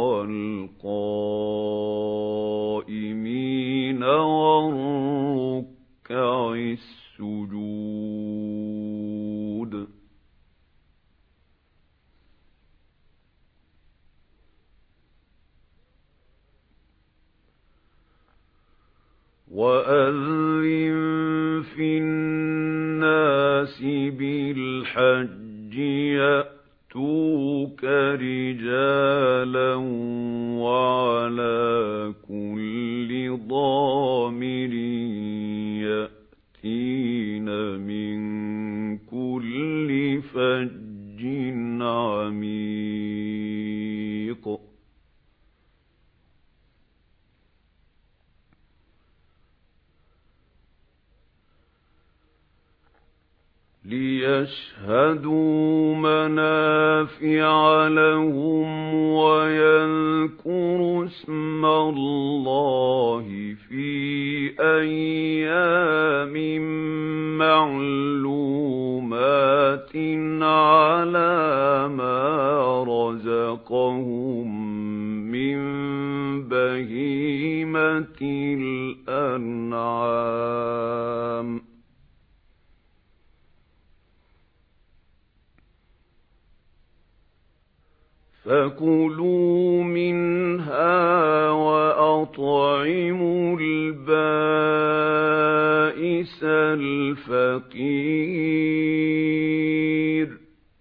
وَالْقَائِمِينَ وَالرُّكَّعِ السُّجُودِ وَأَذِّن فِي النَّاسِ بِالْحَجِّ يَأْتُوكَ رِجَالًا وَعَلَى كُلِّ ضَامِرٍ يَأْتِينَ مِنْ كُلِّ فَجٍّ عَمِيقٍ لِيَشْهَدُوا مَنَافِعَ لَهُمْ وَيَذْكُرُوا اسْمَ اللَّهِ فِي أَيَّامٍ مَّعْلُومَاتٍ عَلَى مَا رَزَقَهُم مِّن بَهِيمَةِ الْأَنْعَامِ فَكُلُوا مِنْهَا وَأَطْعِمُوا الْبَائِسَ الْفَقِيرَ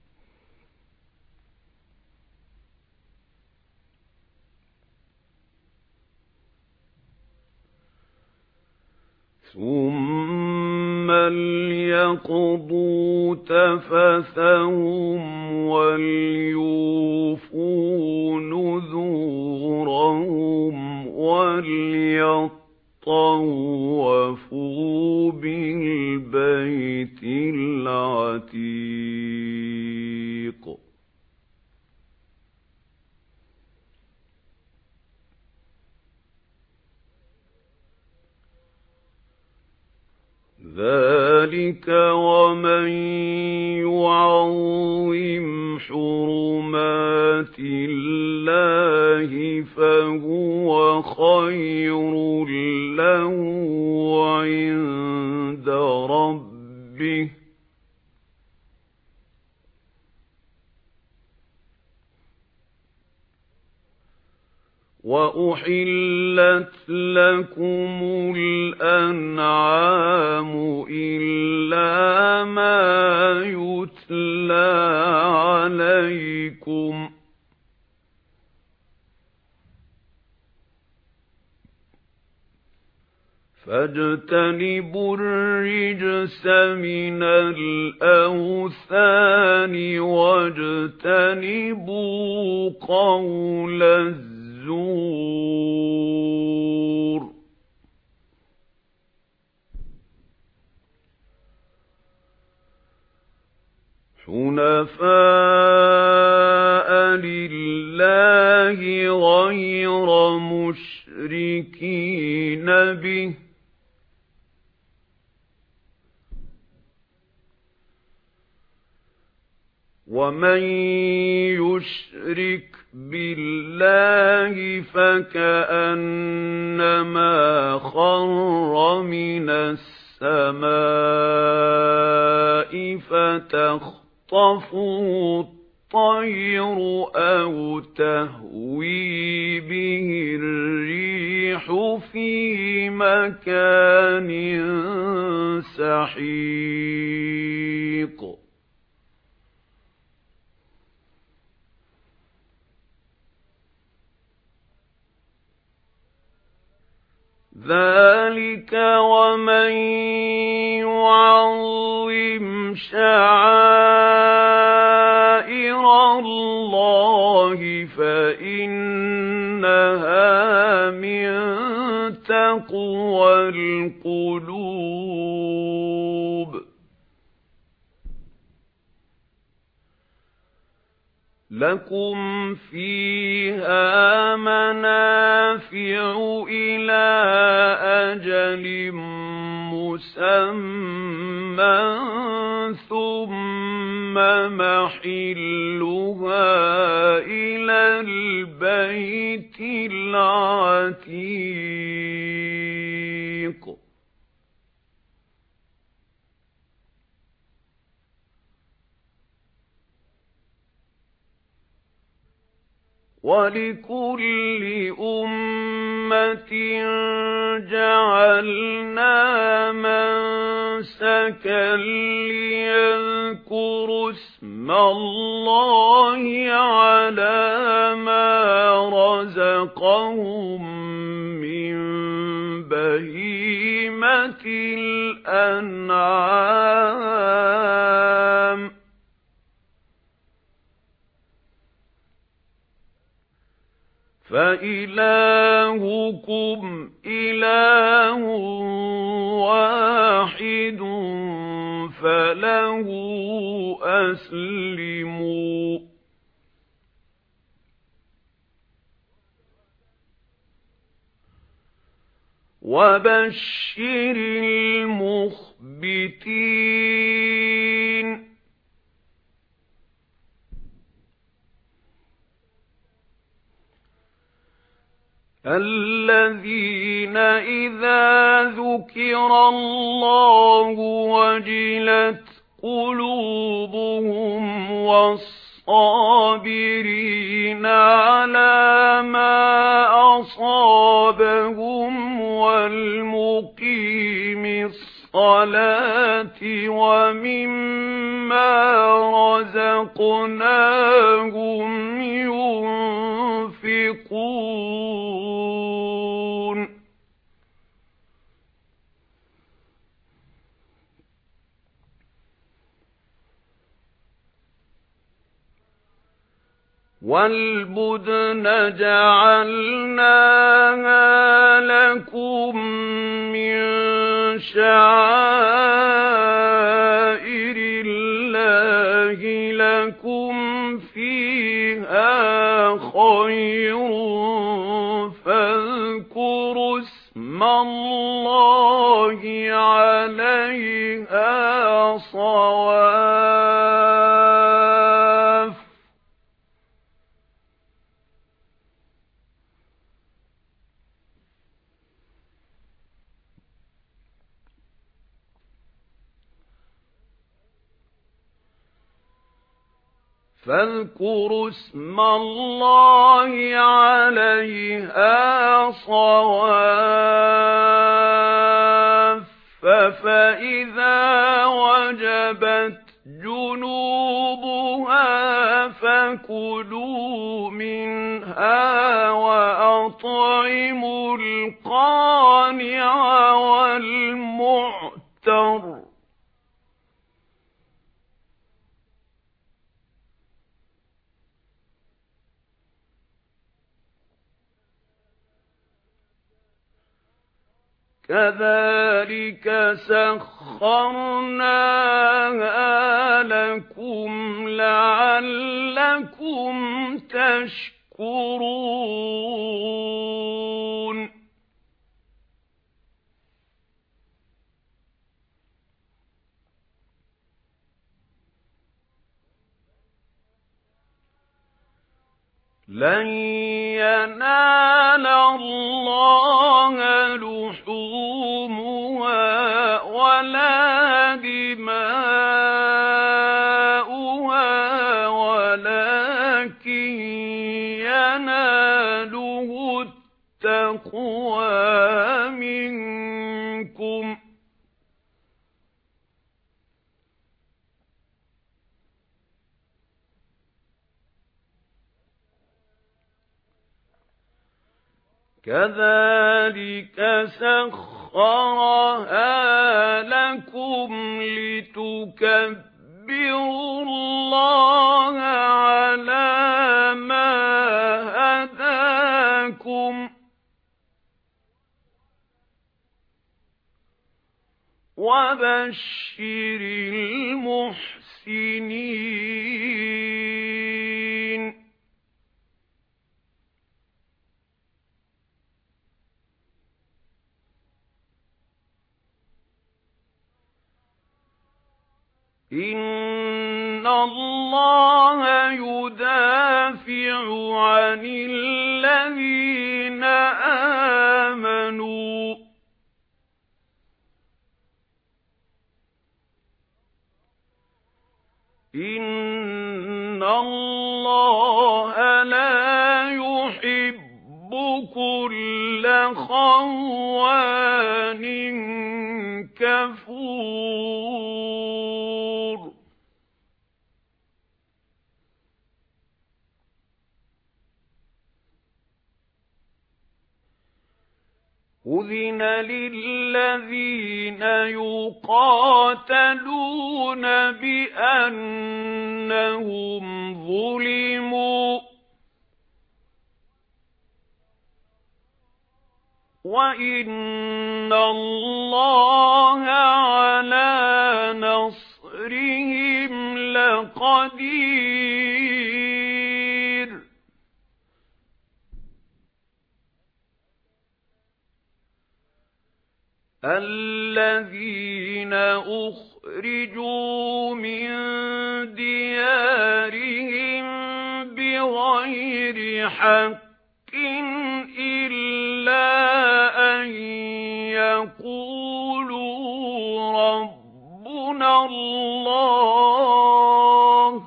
ثُمَّ لْيَقْضُوا تَفَثَهُمْ وَلْيُوفُوا نُذُورَهُمْ وَلْيَطَّوَّفُوا بِالْبَيْتِ الْعَتِيقِ ذَلِكَ وَمَن يُعَظِّمْ حُرُمَاتِ اللَّهِ فَهُوَ خَيْرٌ لَّهُ عِندَ رَبِّهِ وَأُحِلَّتْ لَكُمُ الْأَنْعَامُ إِلَّا مَا يُتْلَى عَلَيْكُمْ فَاجْتَنِبُوا الرِّجْسَ مِنَ الْأَوْثَانِ وَاجْتَنِبُوا قَوْلَ الزُّورِ حُنَفَاءَ لِلَّهِ غَيْرَ مُشْرِكِينَ بِهِ وَمَن يُشْرِكْ بِاللَّهِ فَكَأَنَّمَا خَرَّ مِنَ السَّمَاءِ فَتَخْطَفُهُ الطَّيْرُ أَوْ تَهْوِي بِهِ الرِّيحُ فِي مَكَانٍ سَحِيقٍ ذَلِكَ وَمَن يُعَظِّمْ شَعَائِرَ اللَّهِ فَإِنَّهَا مِن تَقْوَى الْقُلُوبِ لَكُمْ فِيهَا مَنَافِعُ إِلَى أَجَلٍ مُّسَمًّى ثُمَّ مَحِلُّهَا إِلَى الْبَيْتِ الْعَتِيقِ وَلِكُلِّ أُمَّةٍ جَعَلْنَا مَنسَكًا لِيَذْكُرُوا اسْمَ اللَّهِ عَلَى مَا رَزَقَهُم مِّن بَهِيمَةِ الْأَنْعَامِ فَإِلَٰهُكُمْ إِلَٰهٌ وَاحِدٌ فَلَهُ أَسْلِمُوا وَبَشِّرِ الْمُخْبِتِينَ الَّذِينَ إِذَا ذُكِرَ اللَّهُ وَجِلَتْ قُلُوبُهُمْ وَالصَّابِرِينَ عَلَى مَا أَصَابَهُمْ وَالْمُقِيمِ الصَّلَاةِ وَمِمَّا رَزَقْنَاهُمْ يُنْفِقُونَ وَالْبُدْنَ جَعَلْنَاهَا لَكُم مِّن شَعَائِرِ اللَّهِ لَكُمْ فِيهَا خَيْرٌ فَاذْكُرُوا اسْمَ اللَّهِ عَلَيْهَا صَوَافَّ فاذكروا اسم الله عليها صواف فإذا وجبت جنوبها فكلوا منها وأطعموا القانع والمعتر كذلك سخرناها لكم لعلكم تشكرون لن ينال الله لحومها ولا دماؤها ولكن يناله التقوى منكم كَذَلِكَ سَخَّرَهَا لَكُمْ لِتُكَبِّرُوا اللَّهَ عَلَى مَا هَدَاكُمْ وَبَشِّرِ الْمُحْسِنِينَ. إِنَّ اللَّهَ يُدَافِعُ عَنِ الَّذِينَ آمَنُوا إِنَّ اللَّهَ لَا يُحِبُّ كُلَّ خَوَّانٍ كَفُورٍ. أُذِنَ لِلَّذِينَ يُقَاتَلُونَ بِأَنَّهُمْ ظُلِمُوا وَإِنَّ اللَّهَ عَلَى نَصْرِهِمْ لَقَدِيرٌ. الَّذِينَ أُخْرِجُوا مِنْ دِيَارِهِمْ بِغَيْرِ حَقٍّ إِلَّا أَنْ يَقُولُوا رَبُّنَا اللَّهُ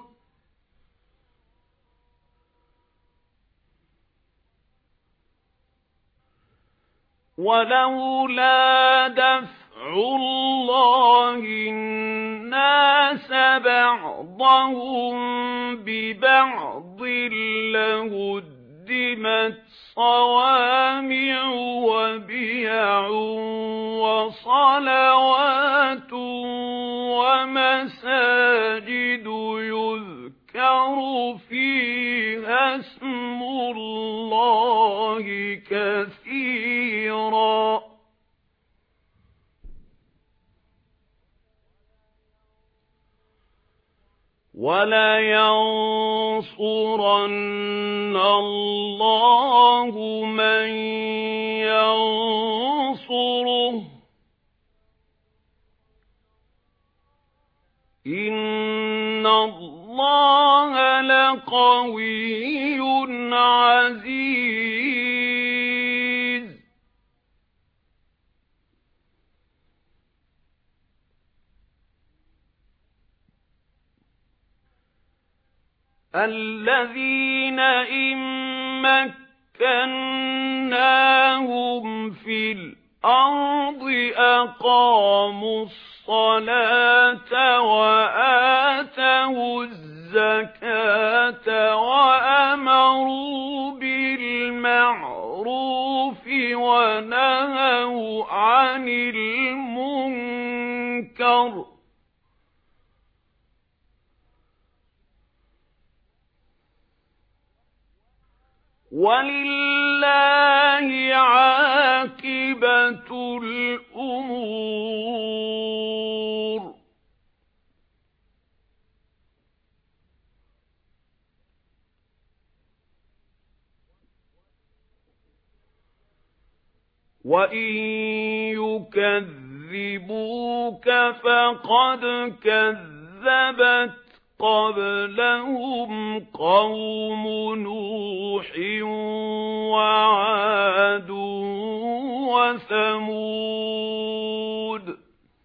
وَلَوْلَا دَفْعُ اللَّهِ النَّاسَ بَعْضَهُم بِبَعْضٍ لَّهُدِّمَتْ صَوَامِعُ وَبِيَعٌ وَصَلَوَاتٌ وَمَسَاجِدُ يُذْكَرُ فِيهَا اسْمُ اللَّهِ كَثِيرًا وَلَيَنصُرَنَّ اللَّهُ مَن يَنصُرُهُ إِنَّ اللَّهَ لَقَوِيٌّ عَزِيزٌ. الَّذِينَ إِن مَّكَّنَّاهُمْ فِي الْأَرْضِ أَقَامُوا الصَّلَاةَ وَآتَوُا الزَّكَاةَ وَأَمَرُوا بِالْمَعْرُوفِ وَنَهَوْا عَنِ الْمُنكَرِ وَلِلَّهِ عَاقِبَةُ الْأُمُورِ. وَإِن يُكَذِّبُوكَ فَقَدْ كَذَّبَتْ قَبْلَهُمْ قَوْمُ نُوحٍ وَعَادٌ وَثَمُودُ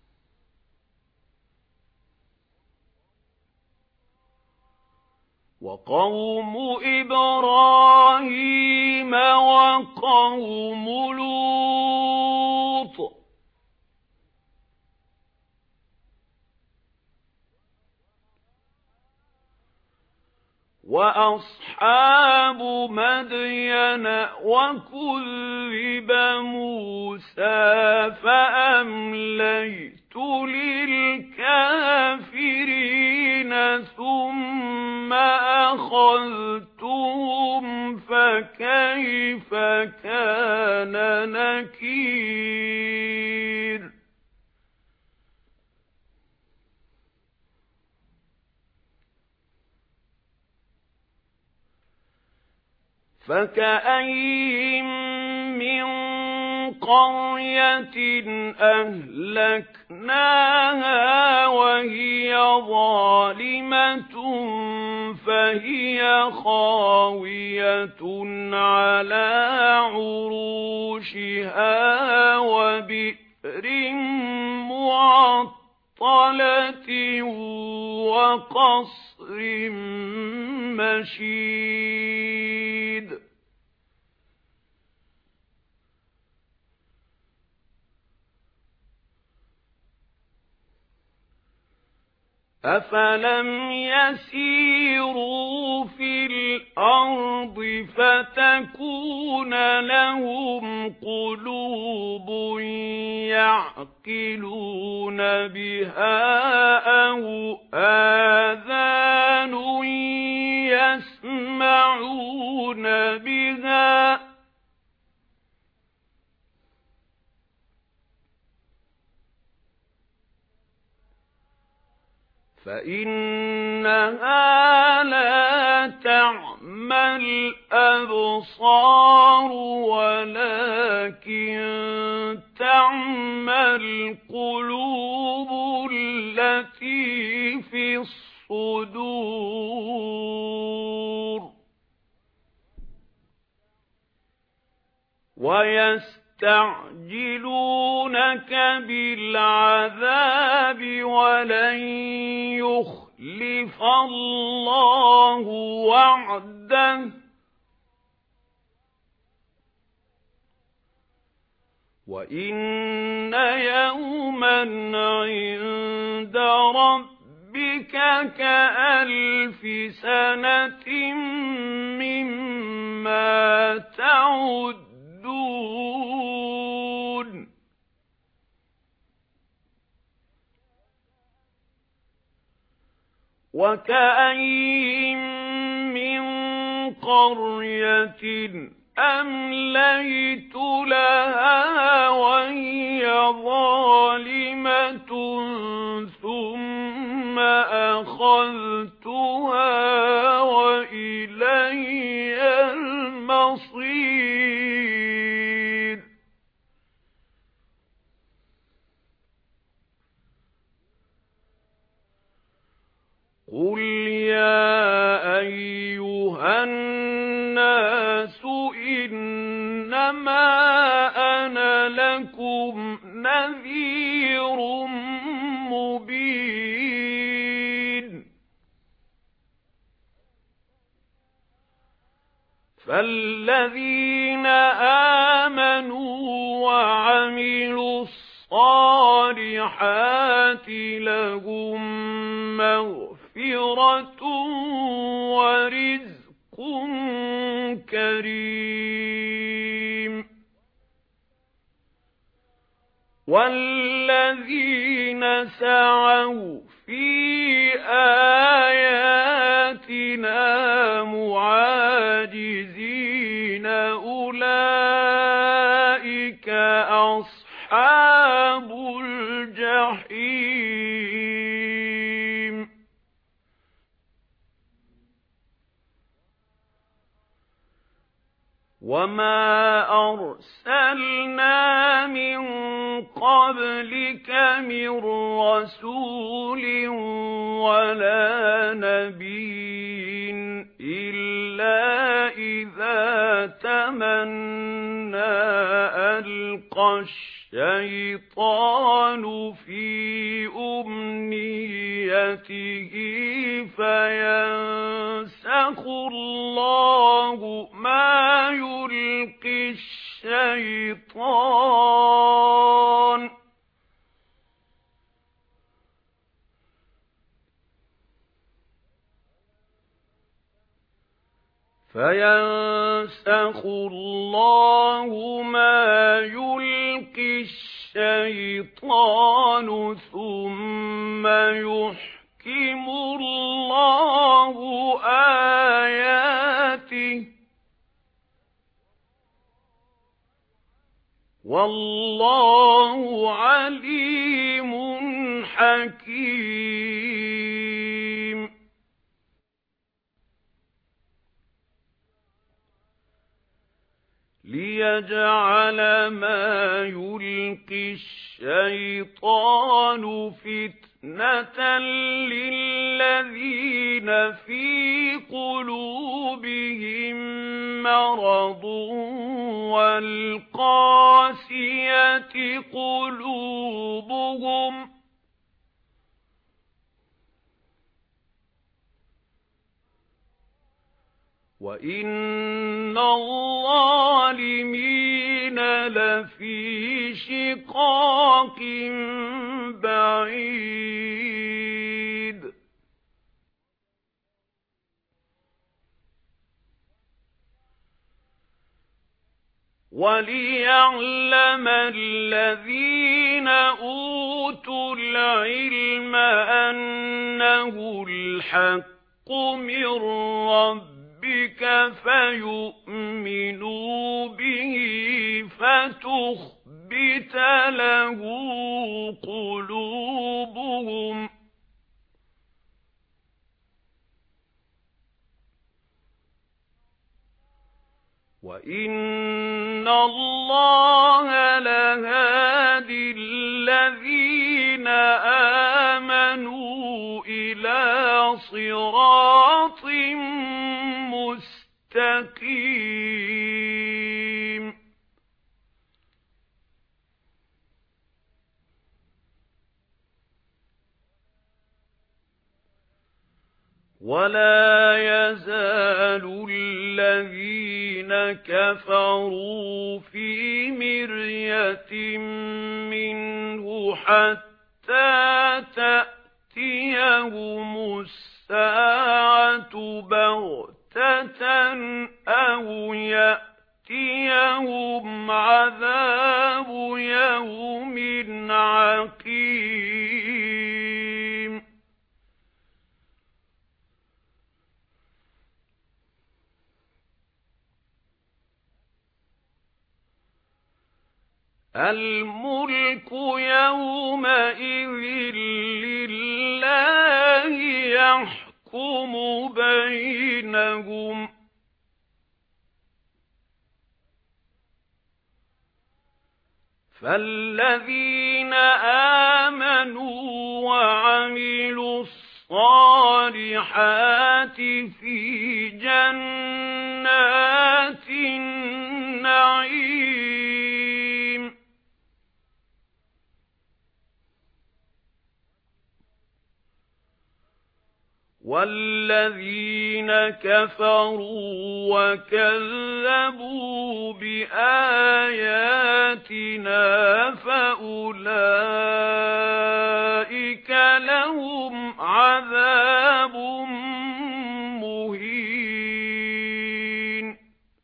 وَقَوْمُ إِبْرَاهِيمَ وَقَوْمُ لُوطٍ وَأَصْحَابُ مَدْيَنَ وَكُذِّبَ مُوسَى فَأَمْلَيْتُ لِلْكَافِرِينَ ثُمَّ أَخَذْتُهُمْ فَكَيْفَ كَانَ نَكِيرِ. فَكَأَيِّن مِّن قَرْيَةٍ أَهْلَكْنَاهَا وَهِيَ ظَالِمَةٌ فَهِيَ خَاوِيَةٌ عَلَى عُرُوشِهَا وَبِئْرٍ مُّعَطَّلَةٍ وَقَصْرٍ مَّشِيدٍ. أَفَلَمْ يَسِيرُوا فِي الْأَرْضِ فَتَكُونَ لَهُمْ قُلُوبٌ يَعْقِلُونَ بِهَا أَوْ آذَانٌ يَسْمَعُونَ بِهَا فَإِنَّهَا لَا تَعْمَى الْأَبْصَارُ وَلَكِن تَعْمَى الْقُلُوبُ الَّتِي فِي الصُّدُورِ. وَيَسْتَعْجِلُونَكَ بِالْعَذَابِ وَلَن يُخْلِفَ اللَّهُ وَعْدَهُ وَإِنَّ يَوْمًا عِندَ رَبِّكَ كَأَلْفِ سَنَةٍ مِّمَّا تَعُدُّونَ. وَكَأَيِّن مِّن قَرْيَةٍ أَمْلَيْتُ لَهَا وَهِيَ ظَالِمَةٌ ثُمَّ أَخَذْتُهَا وَإِلَيَّ الْمَصِيرُ. قُلْ يَا أَيُّهَا النَّاسُ إِنَّمَا أَنَا لَكُمْ نَذِيرٌ مُبِينٌ. فَالَّذِينَ آمَنُوا وَعَمِلُوا الصَّالِحَاتِ لَهُم مَّغْفِرَةٌ وَرِزْقٌ كَرِيمٌ. وَالَّذِينَ سَعَوْا فِي آيَاتِنَا مُعَاجِزِينَ أُولَئِكَ أَصْحَابُ الْجَحِيمِ. وَمَا أَرْسَلْنَا مِن قَبْلِكَ مِن رَّسُولٍ وَلَا نَبِيٍّ إِلَّا إِذَا تَمَنَّى أَلْقَى الشَّيْطَانُ فِي أُمْنِيَّتِهِ فَيَنسَخُ اللَّهُ مَا يُلْقِي الشَّيْطَانُ فَيَنسَخُ اللَّهُ مَا يُلْقِي الشَّيْطَانُ ثُمَّ يُحْكِمُ اللَّهُ آيَاتِهِ وَاللَّهُ عَلِيمٌ حَكِيمٌ. لِيَجْعَلَ مَا يُلْقِي الشَّيْطَانُ فِتْنَةً لِّلَّذِينَ فِي قُلُوبِهِم مَّرَضٌ وَالْقَاسِيَةِ قُلُوبُهُمْ وَإِنَّ الظَّالِمِينَ لَفِي شِقَاقٍ بَعِيدٍ. وَلِيَعْلَمَ الَّذِينَ أُوتُوا الْعِلْمَ أَنَّهُ الْحَقُّ مِنْ رَبِّكَ فَيُؤْمِنُوا بِهِ فَتُخْبِتَ لَهُ قُلُوبُهُمْ وَإِنَّ اللَّهَ لَهَادِي الَّذِينَ آمَنُوا إِلَى صِرَاطٍ مُسْتَقِيمٍ. وَلَا يَزَالُ الَّذِينَ كَفَرُوا فِي مِرْيَةٍ مِّنْهُ حَتَّى تَأْتِيَهُمُ السَّاعَةُ بَغْتَةً أَوْ يَأْتِيَهُمْ عَذَابُ يَوْمٍ عَقِيمٍ. الْمُلْكُ يَوْمَئِذٍ لِلَّهِ يَحْكُمُ بَيْنَهُمْ فَالَّذِينَ آمَنُوا وَعَمِلُوا الصَّالِحَاتِ فِي جَنَّاتِ النَّعِيمِ وَالَّذِينَ كَفَرُوا وَكَذَّبُوا بِآيَاتِنَا فَأُولَئِكَ لَهُمْ عَذَابٌ مُهِينٌ.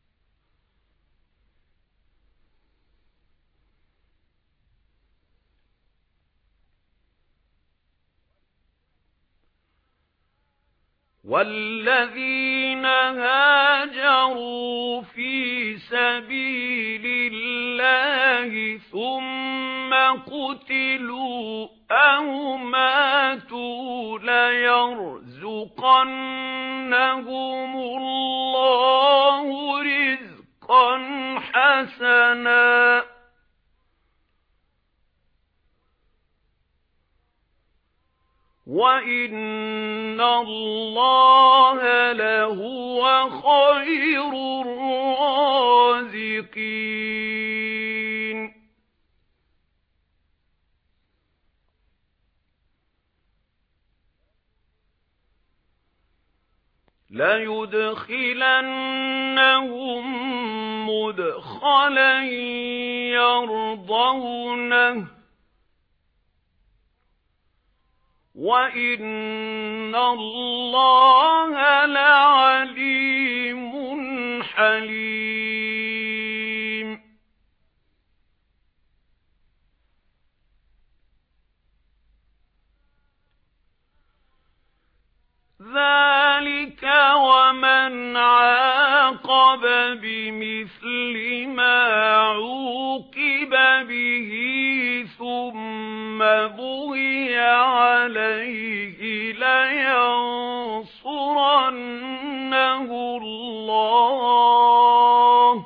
وَالَّذِينَ هَاجَرُوا فِي سَبِيلِ اللَّهِ ثُمَّ قُتِلُوا أَوْ مَاتُوا لَيَرْزُقَنَّهُمُ اللَّهُ رِزْقًا حَسَنًا وَإِنَّ اللَّهَ لَهُوَ خَيْرُ الرَّازِقِينَ. لَيُدْخِلَنَّهُم مُّدْخَلًا يَرْضَوْنَهُ وَإِنَّ اللَّهَ لَعَلِيمٌ حليم ذلك ومن عاقب بمثل ما عوقب به ثم بغي عليه لينصرنه الله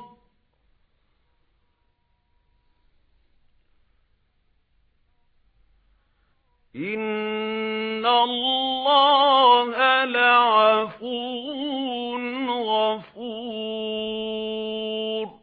إن الله لعفو غفور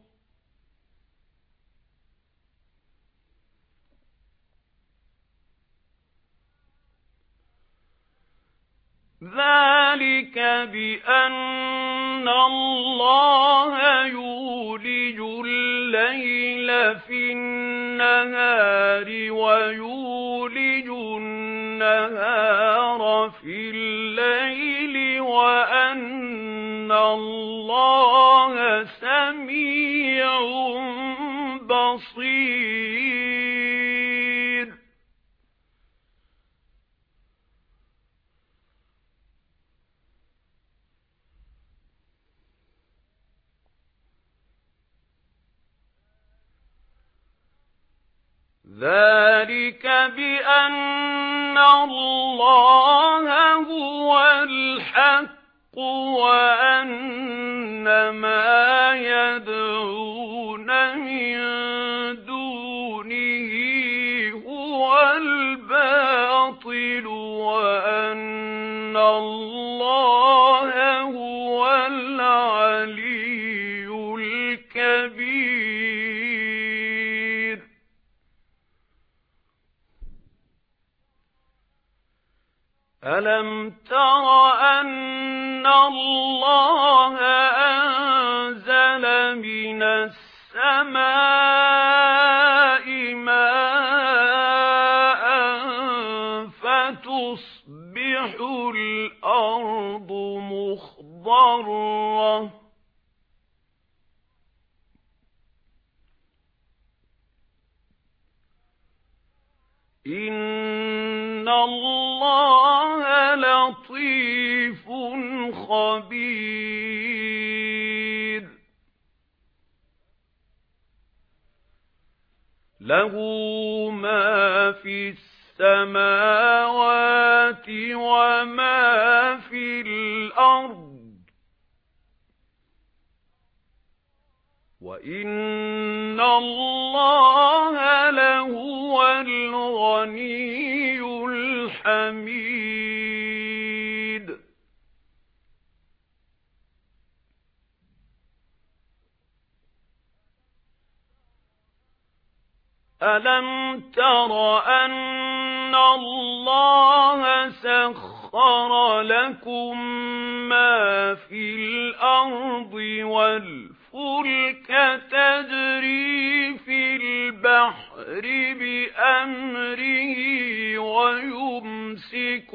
ذلك بأن الله يولج الليل في النهار ويولج النهار في الليل وأن الله سميع بصير ذلك بأن الله هو الحق وأن ما يدعون من دونه هو الباطل وأن الله هو العلي الكبير ألم تر أن الله أنزل من السماء ماء فتصبح الأرض مخضرة إن الله لطيف خبير له ما في السماوات وما في الأرض وإن الله لهو الغني الحميد ألم تر أن الله سخر لكم ما في الأرض والفلك تجري في البحر بأمره ويمسك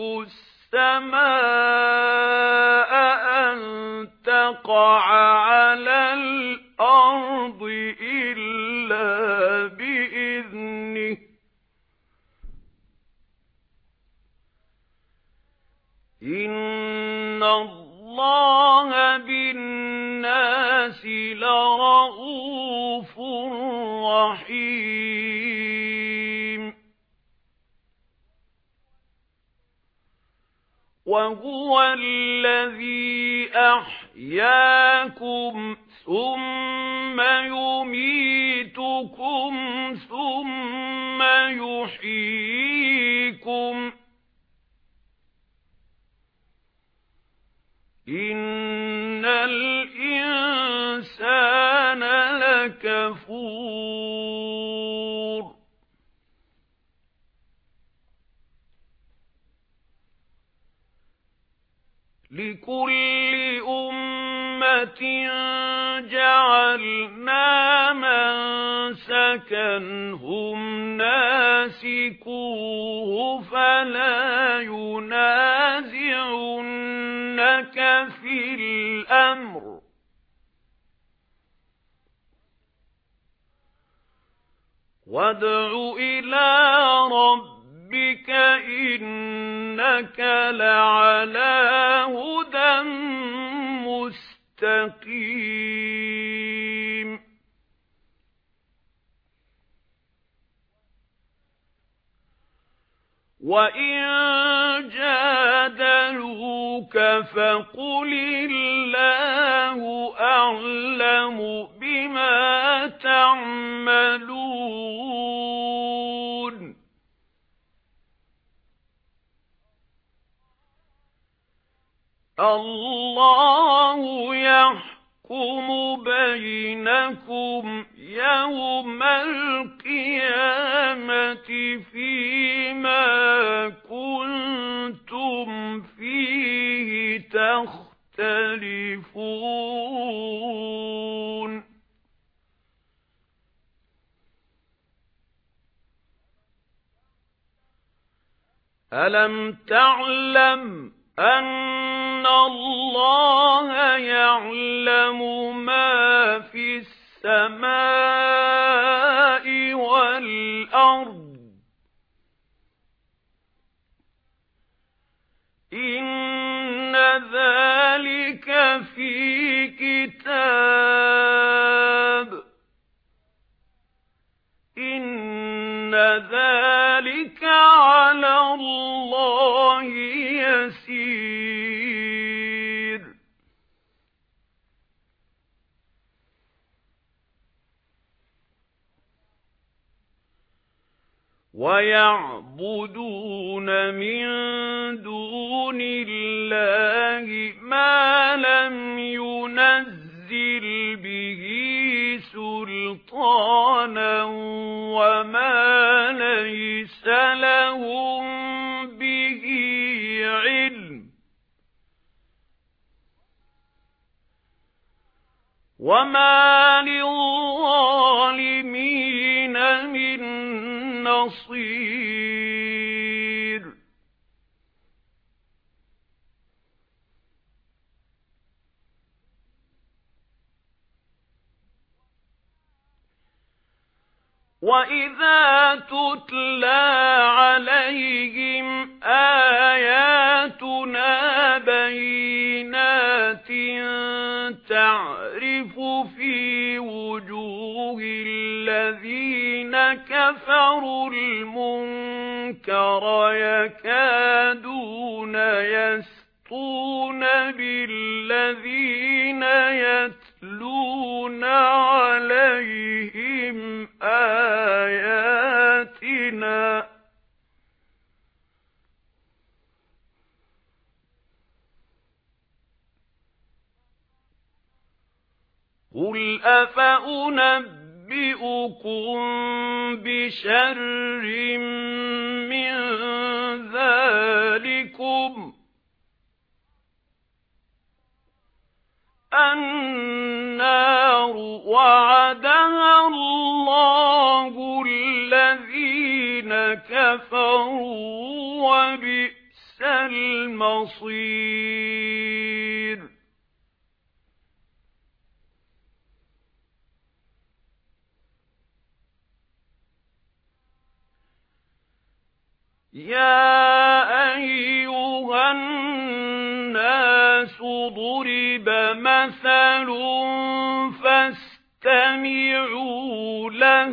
السماء أن تقع على الأرض إلا بإذنه إن الله بالناس لرءوف رحيم وهو الذي أحياكم ثم يميتكم ثم يحييكم إن الإنسان لكفور لكل أمة جعلنا منسكا هم ناسكوه فلا ينازعنك في الأمر في الأمر وادع إلى ربك إنك لعلى هدى مستقيم وَإِن جَادَلُوكَ فَقُلِ اللَّهُ أَعْلَمُ بِمَا تَعْمَلُونَ اللَّهُ يَحْكُمُ بَيْنَكُمْ يَوْمَ الْقِيَامَةِ فِيمَا كُنتُمْ فِيهِ تَخْتَلِفُونَ أَلَمْ تَعْلَمْ أَنَّ اللَّهَ يَعْلَمُ مَا فِي السَّمَاءِ وَالْأَرْضِ إِنَّ ذَلِكَ فِي كِتَابٍ إِنَّ ذَلِكَ عَلَى اللَّهِ يَسِيرٌ وَيَعْبُدُونَ مِن دُونِ اللَّهِ مَا لَمْ يُنَزِّلْ بِهِ سُلْطَانًا وَمَا لَيْسَ لَهُم بِهِ عِلْمٌ وَمَا لِلظَّالِمِينَ مِن نَّصِيرٍ وَإِذَا تُتْلَى عَلَيْهِمْ آيَاتُنَا بَيِّنَاتٍ تَعْرِفُ فِي وُجُوهِ الَّذِينَ كَفَرُوا الْمُنكَرَ يَكَادُونَ يَسْطُونَ بِالَّذِينَ يَتْلُونَ عَلَيْهِمْ آيَاتِنَا قُلْ أَفَأُنَبِّئُكُم بِشَرٍّ مِّن ذَلِكُمْ النَّارُ وَعَدَهَا اللَّهُ الَّذِينَ كَفَرُوا وَبِئْسَ الْمَصِيرُ يَا أَيُّهَا النَّاسُ ضُرِبَ مَثَلٌ فَاسْتَمِعُوا لَهُ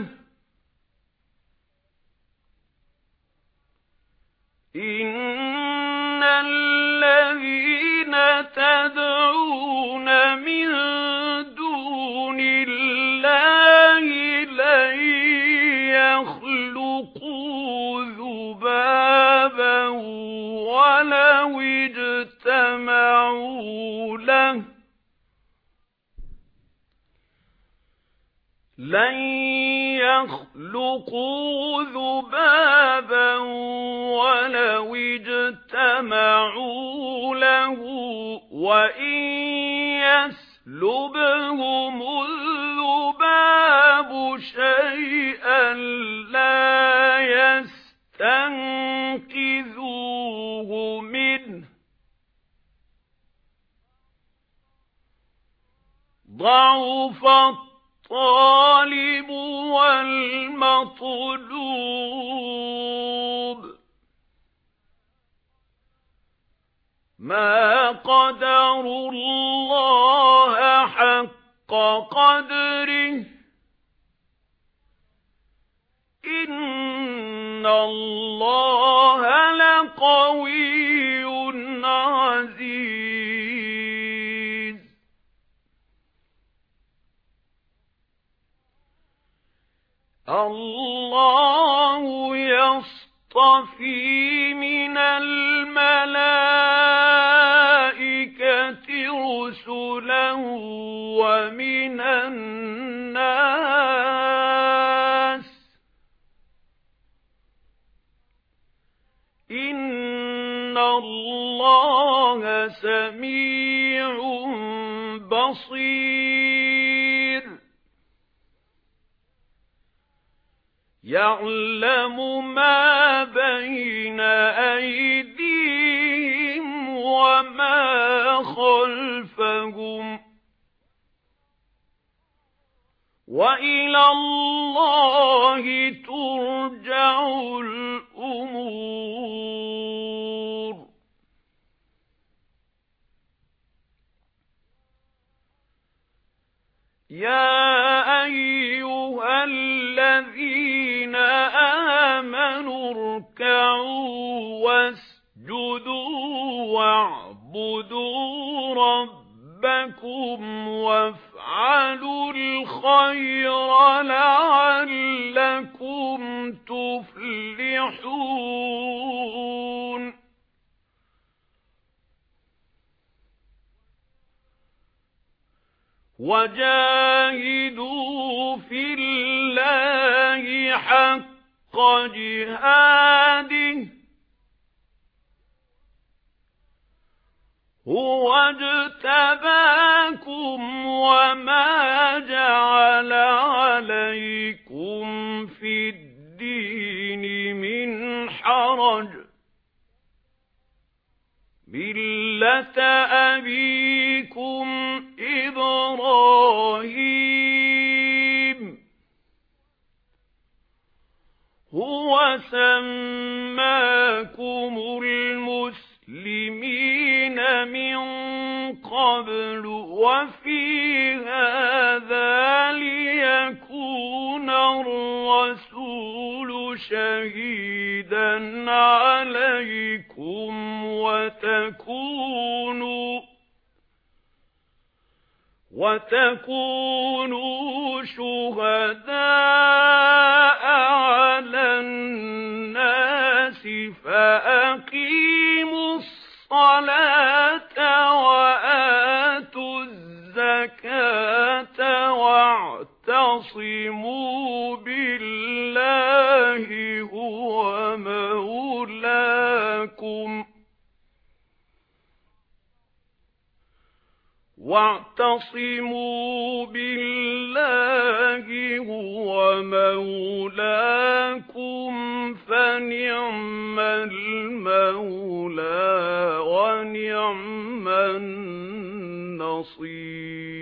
إِنَّ الَّذِينَ تَدْعُونَ مِن دُونِ اللَّهِ لَن يَخْلُقُوا ذُبَابًا وَلَوِ اجْتَمَعُوا لَهُ لَن يَخْلُقُوا ذُبَابًا وَلَوِ اجْتَمَعُوا لَهُ وَإِن يَسْلُبْهُمُ الذُّبَابُ شَيْئًا لَّا يَسْتَنقِذُوهُ مِنْهُ ضَعُفَ الطالب والمطلوب ما قدروا الله حق قدره إن الله لقوي عزيز الله يصطفي من الملائكة رسلا ومن الناس إن الله سميع بصير يعلم ما بين أيديهم وما خلفهم وإلى الله ترجع الأمور يا أيها الذين آمنوا اركعوا واسجدوا واعبدوا ربكم وافعلوا الخير لعلكم تفلحون وجاهدوا في الله حق جهاده هو اجتباكم وما جعل عليكم في الدين من حرج ملة أبيكم إبراهيم هو سماكم المسلمين من قبل وفي هذا ليكون الرسول شهيدا عليكم وتكونوا وتكونوا شهداء على الناس فأقيموا الصلاة وآتوا الزكاة واعتصموا بالله هو مولاكم واعتصموا بالله هو مولاكم فنعم المولى ونعم النصير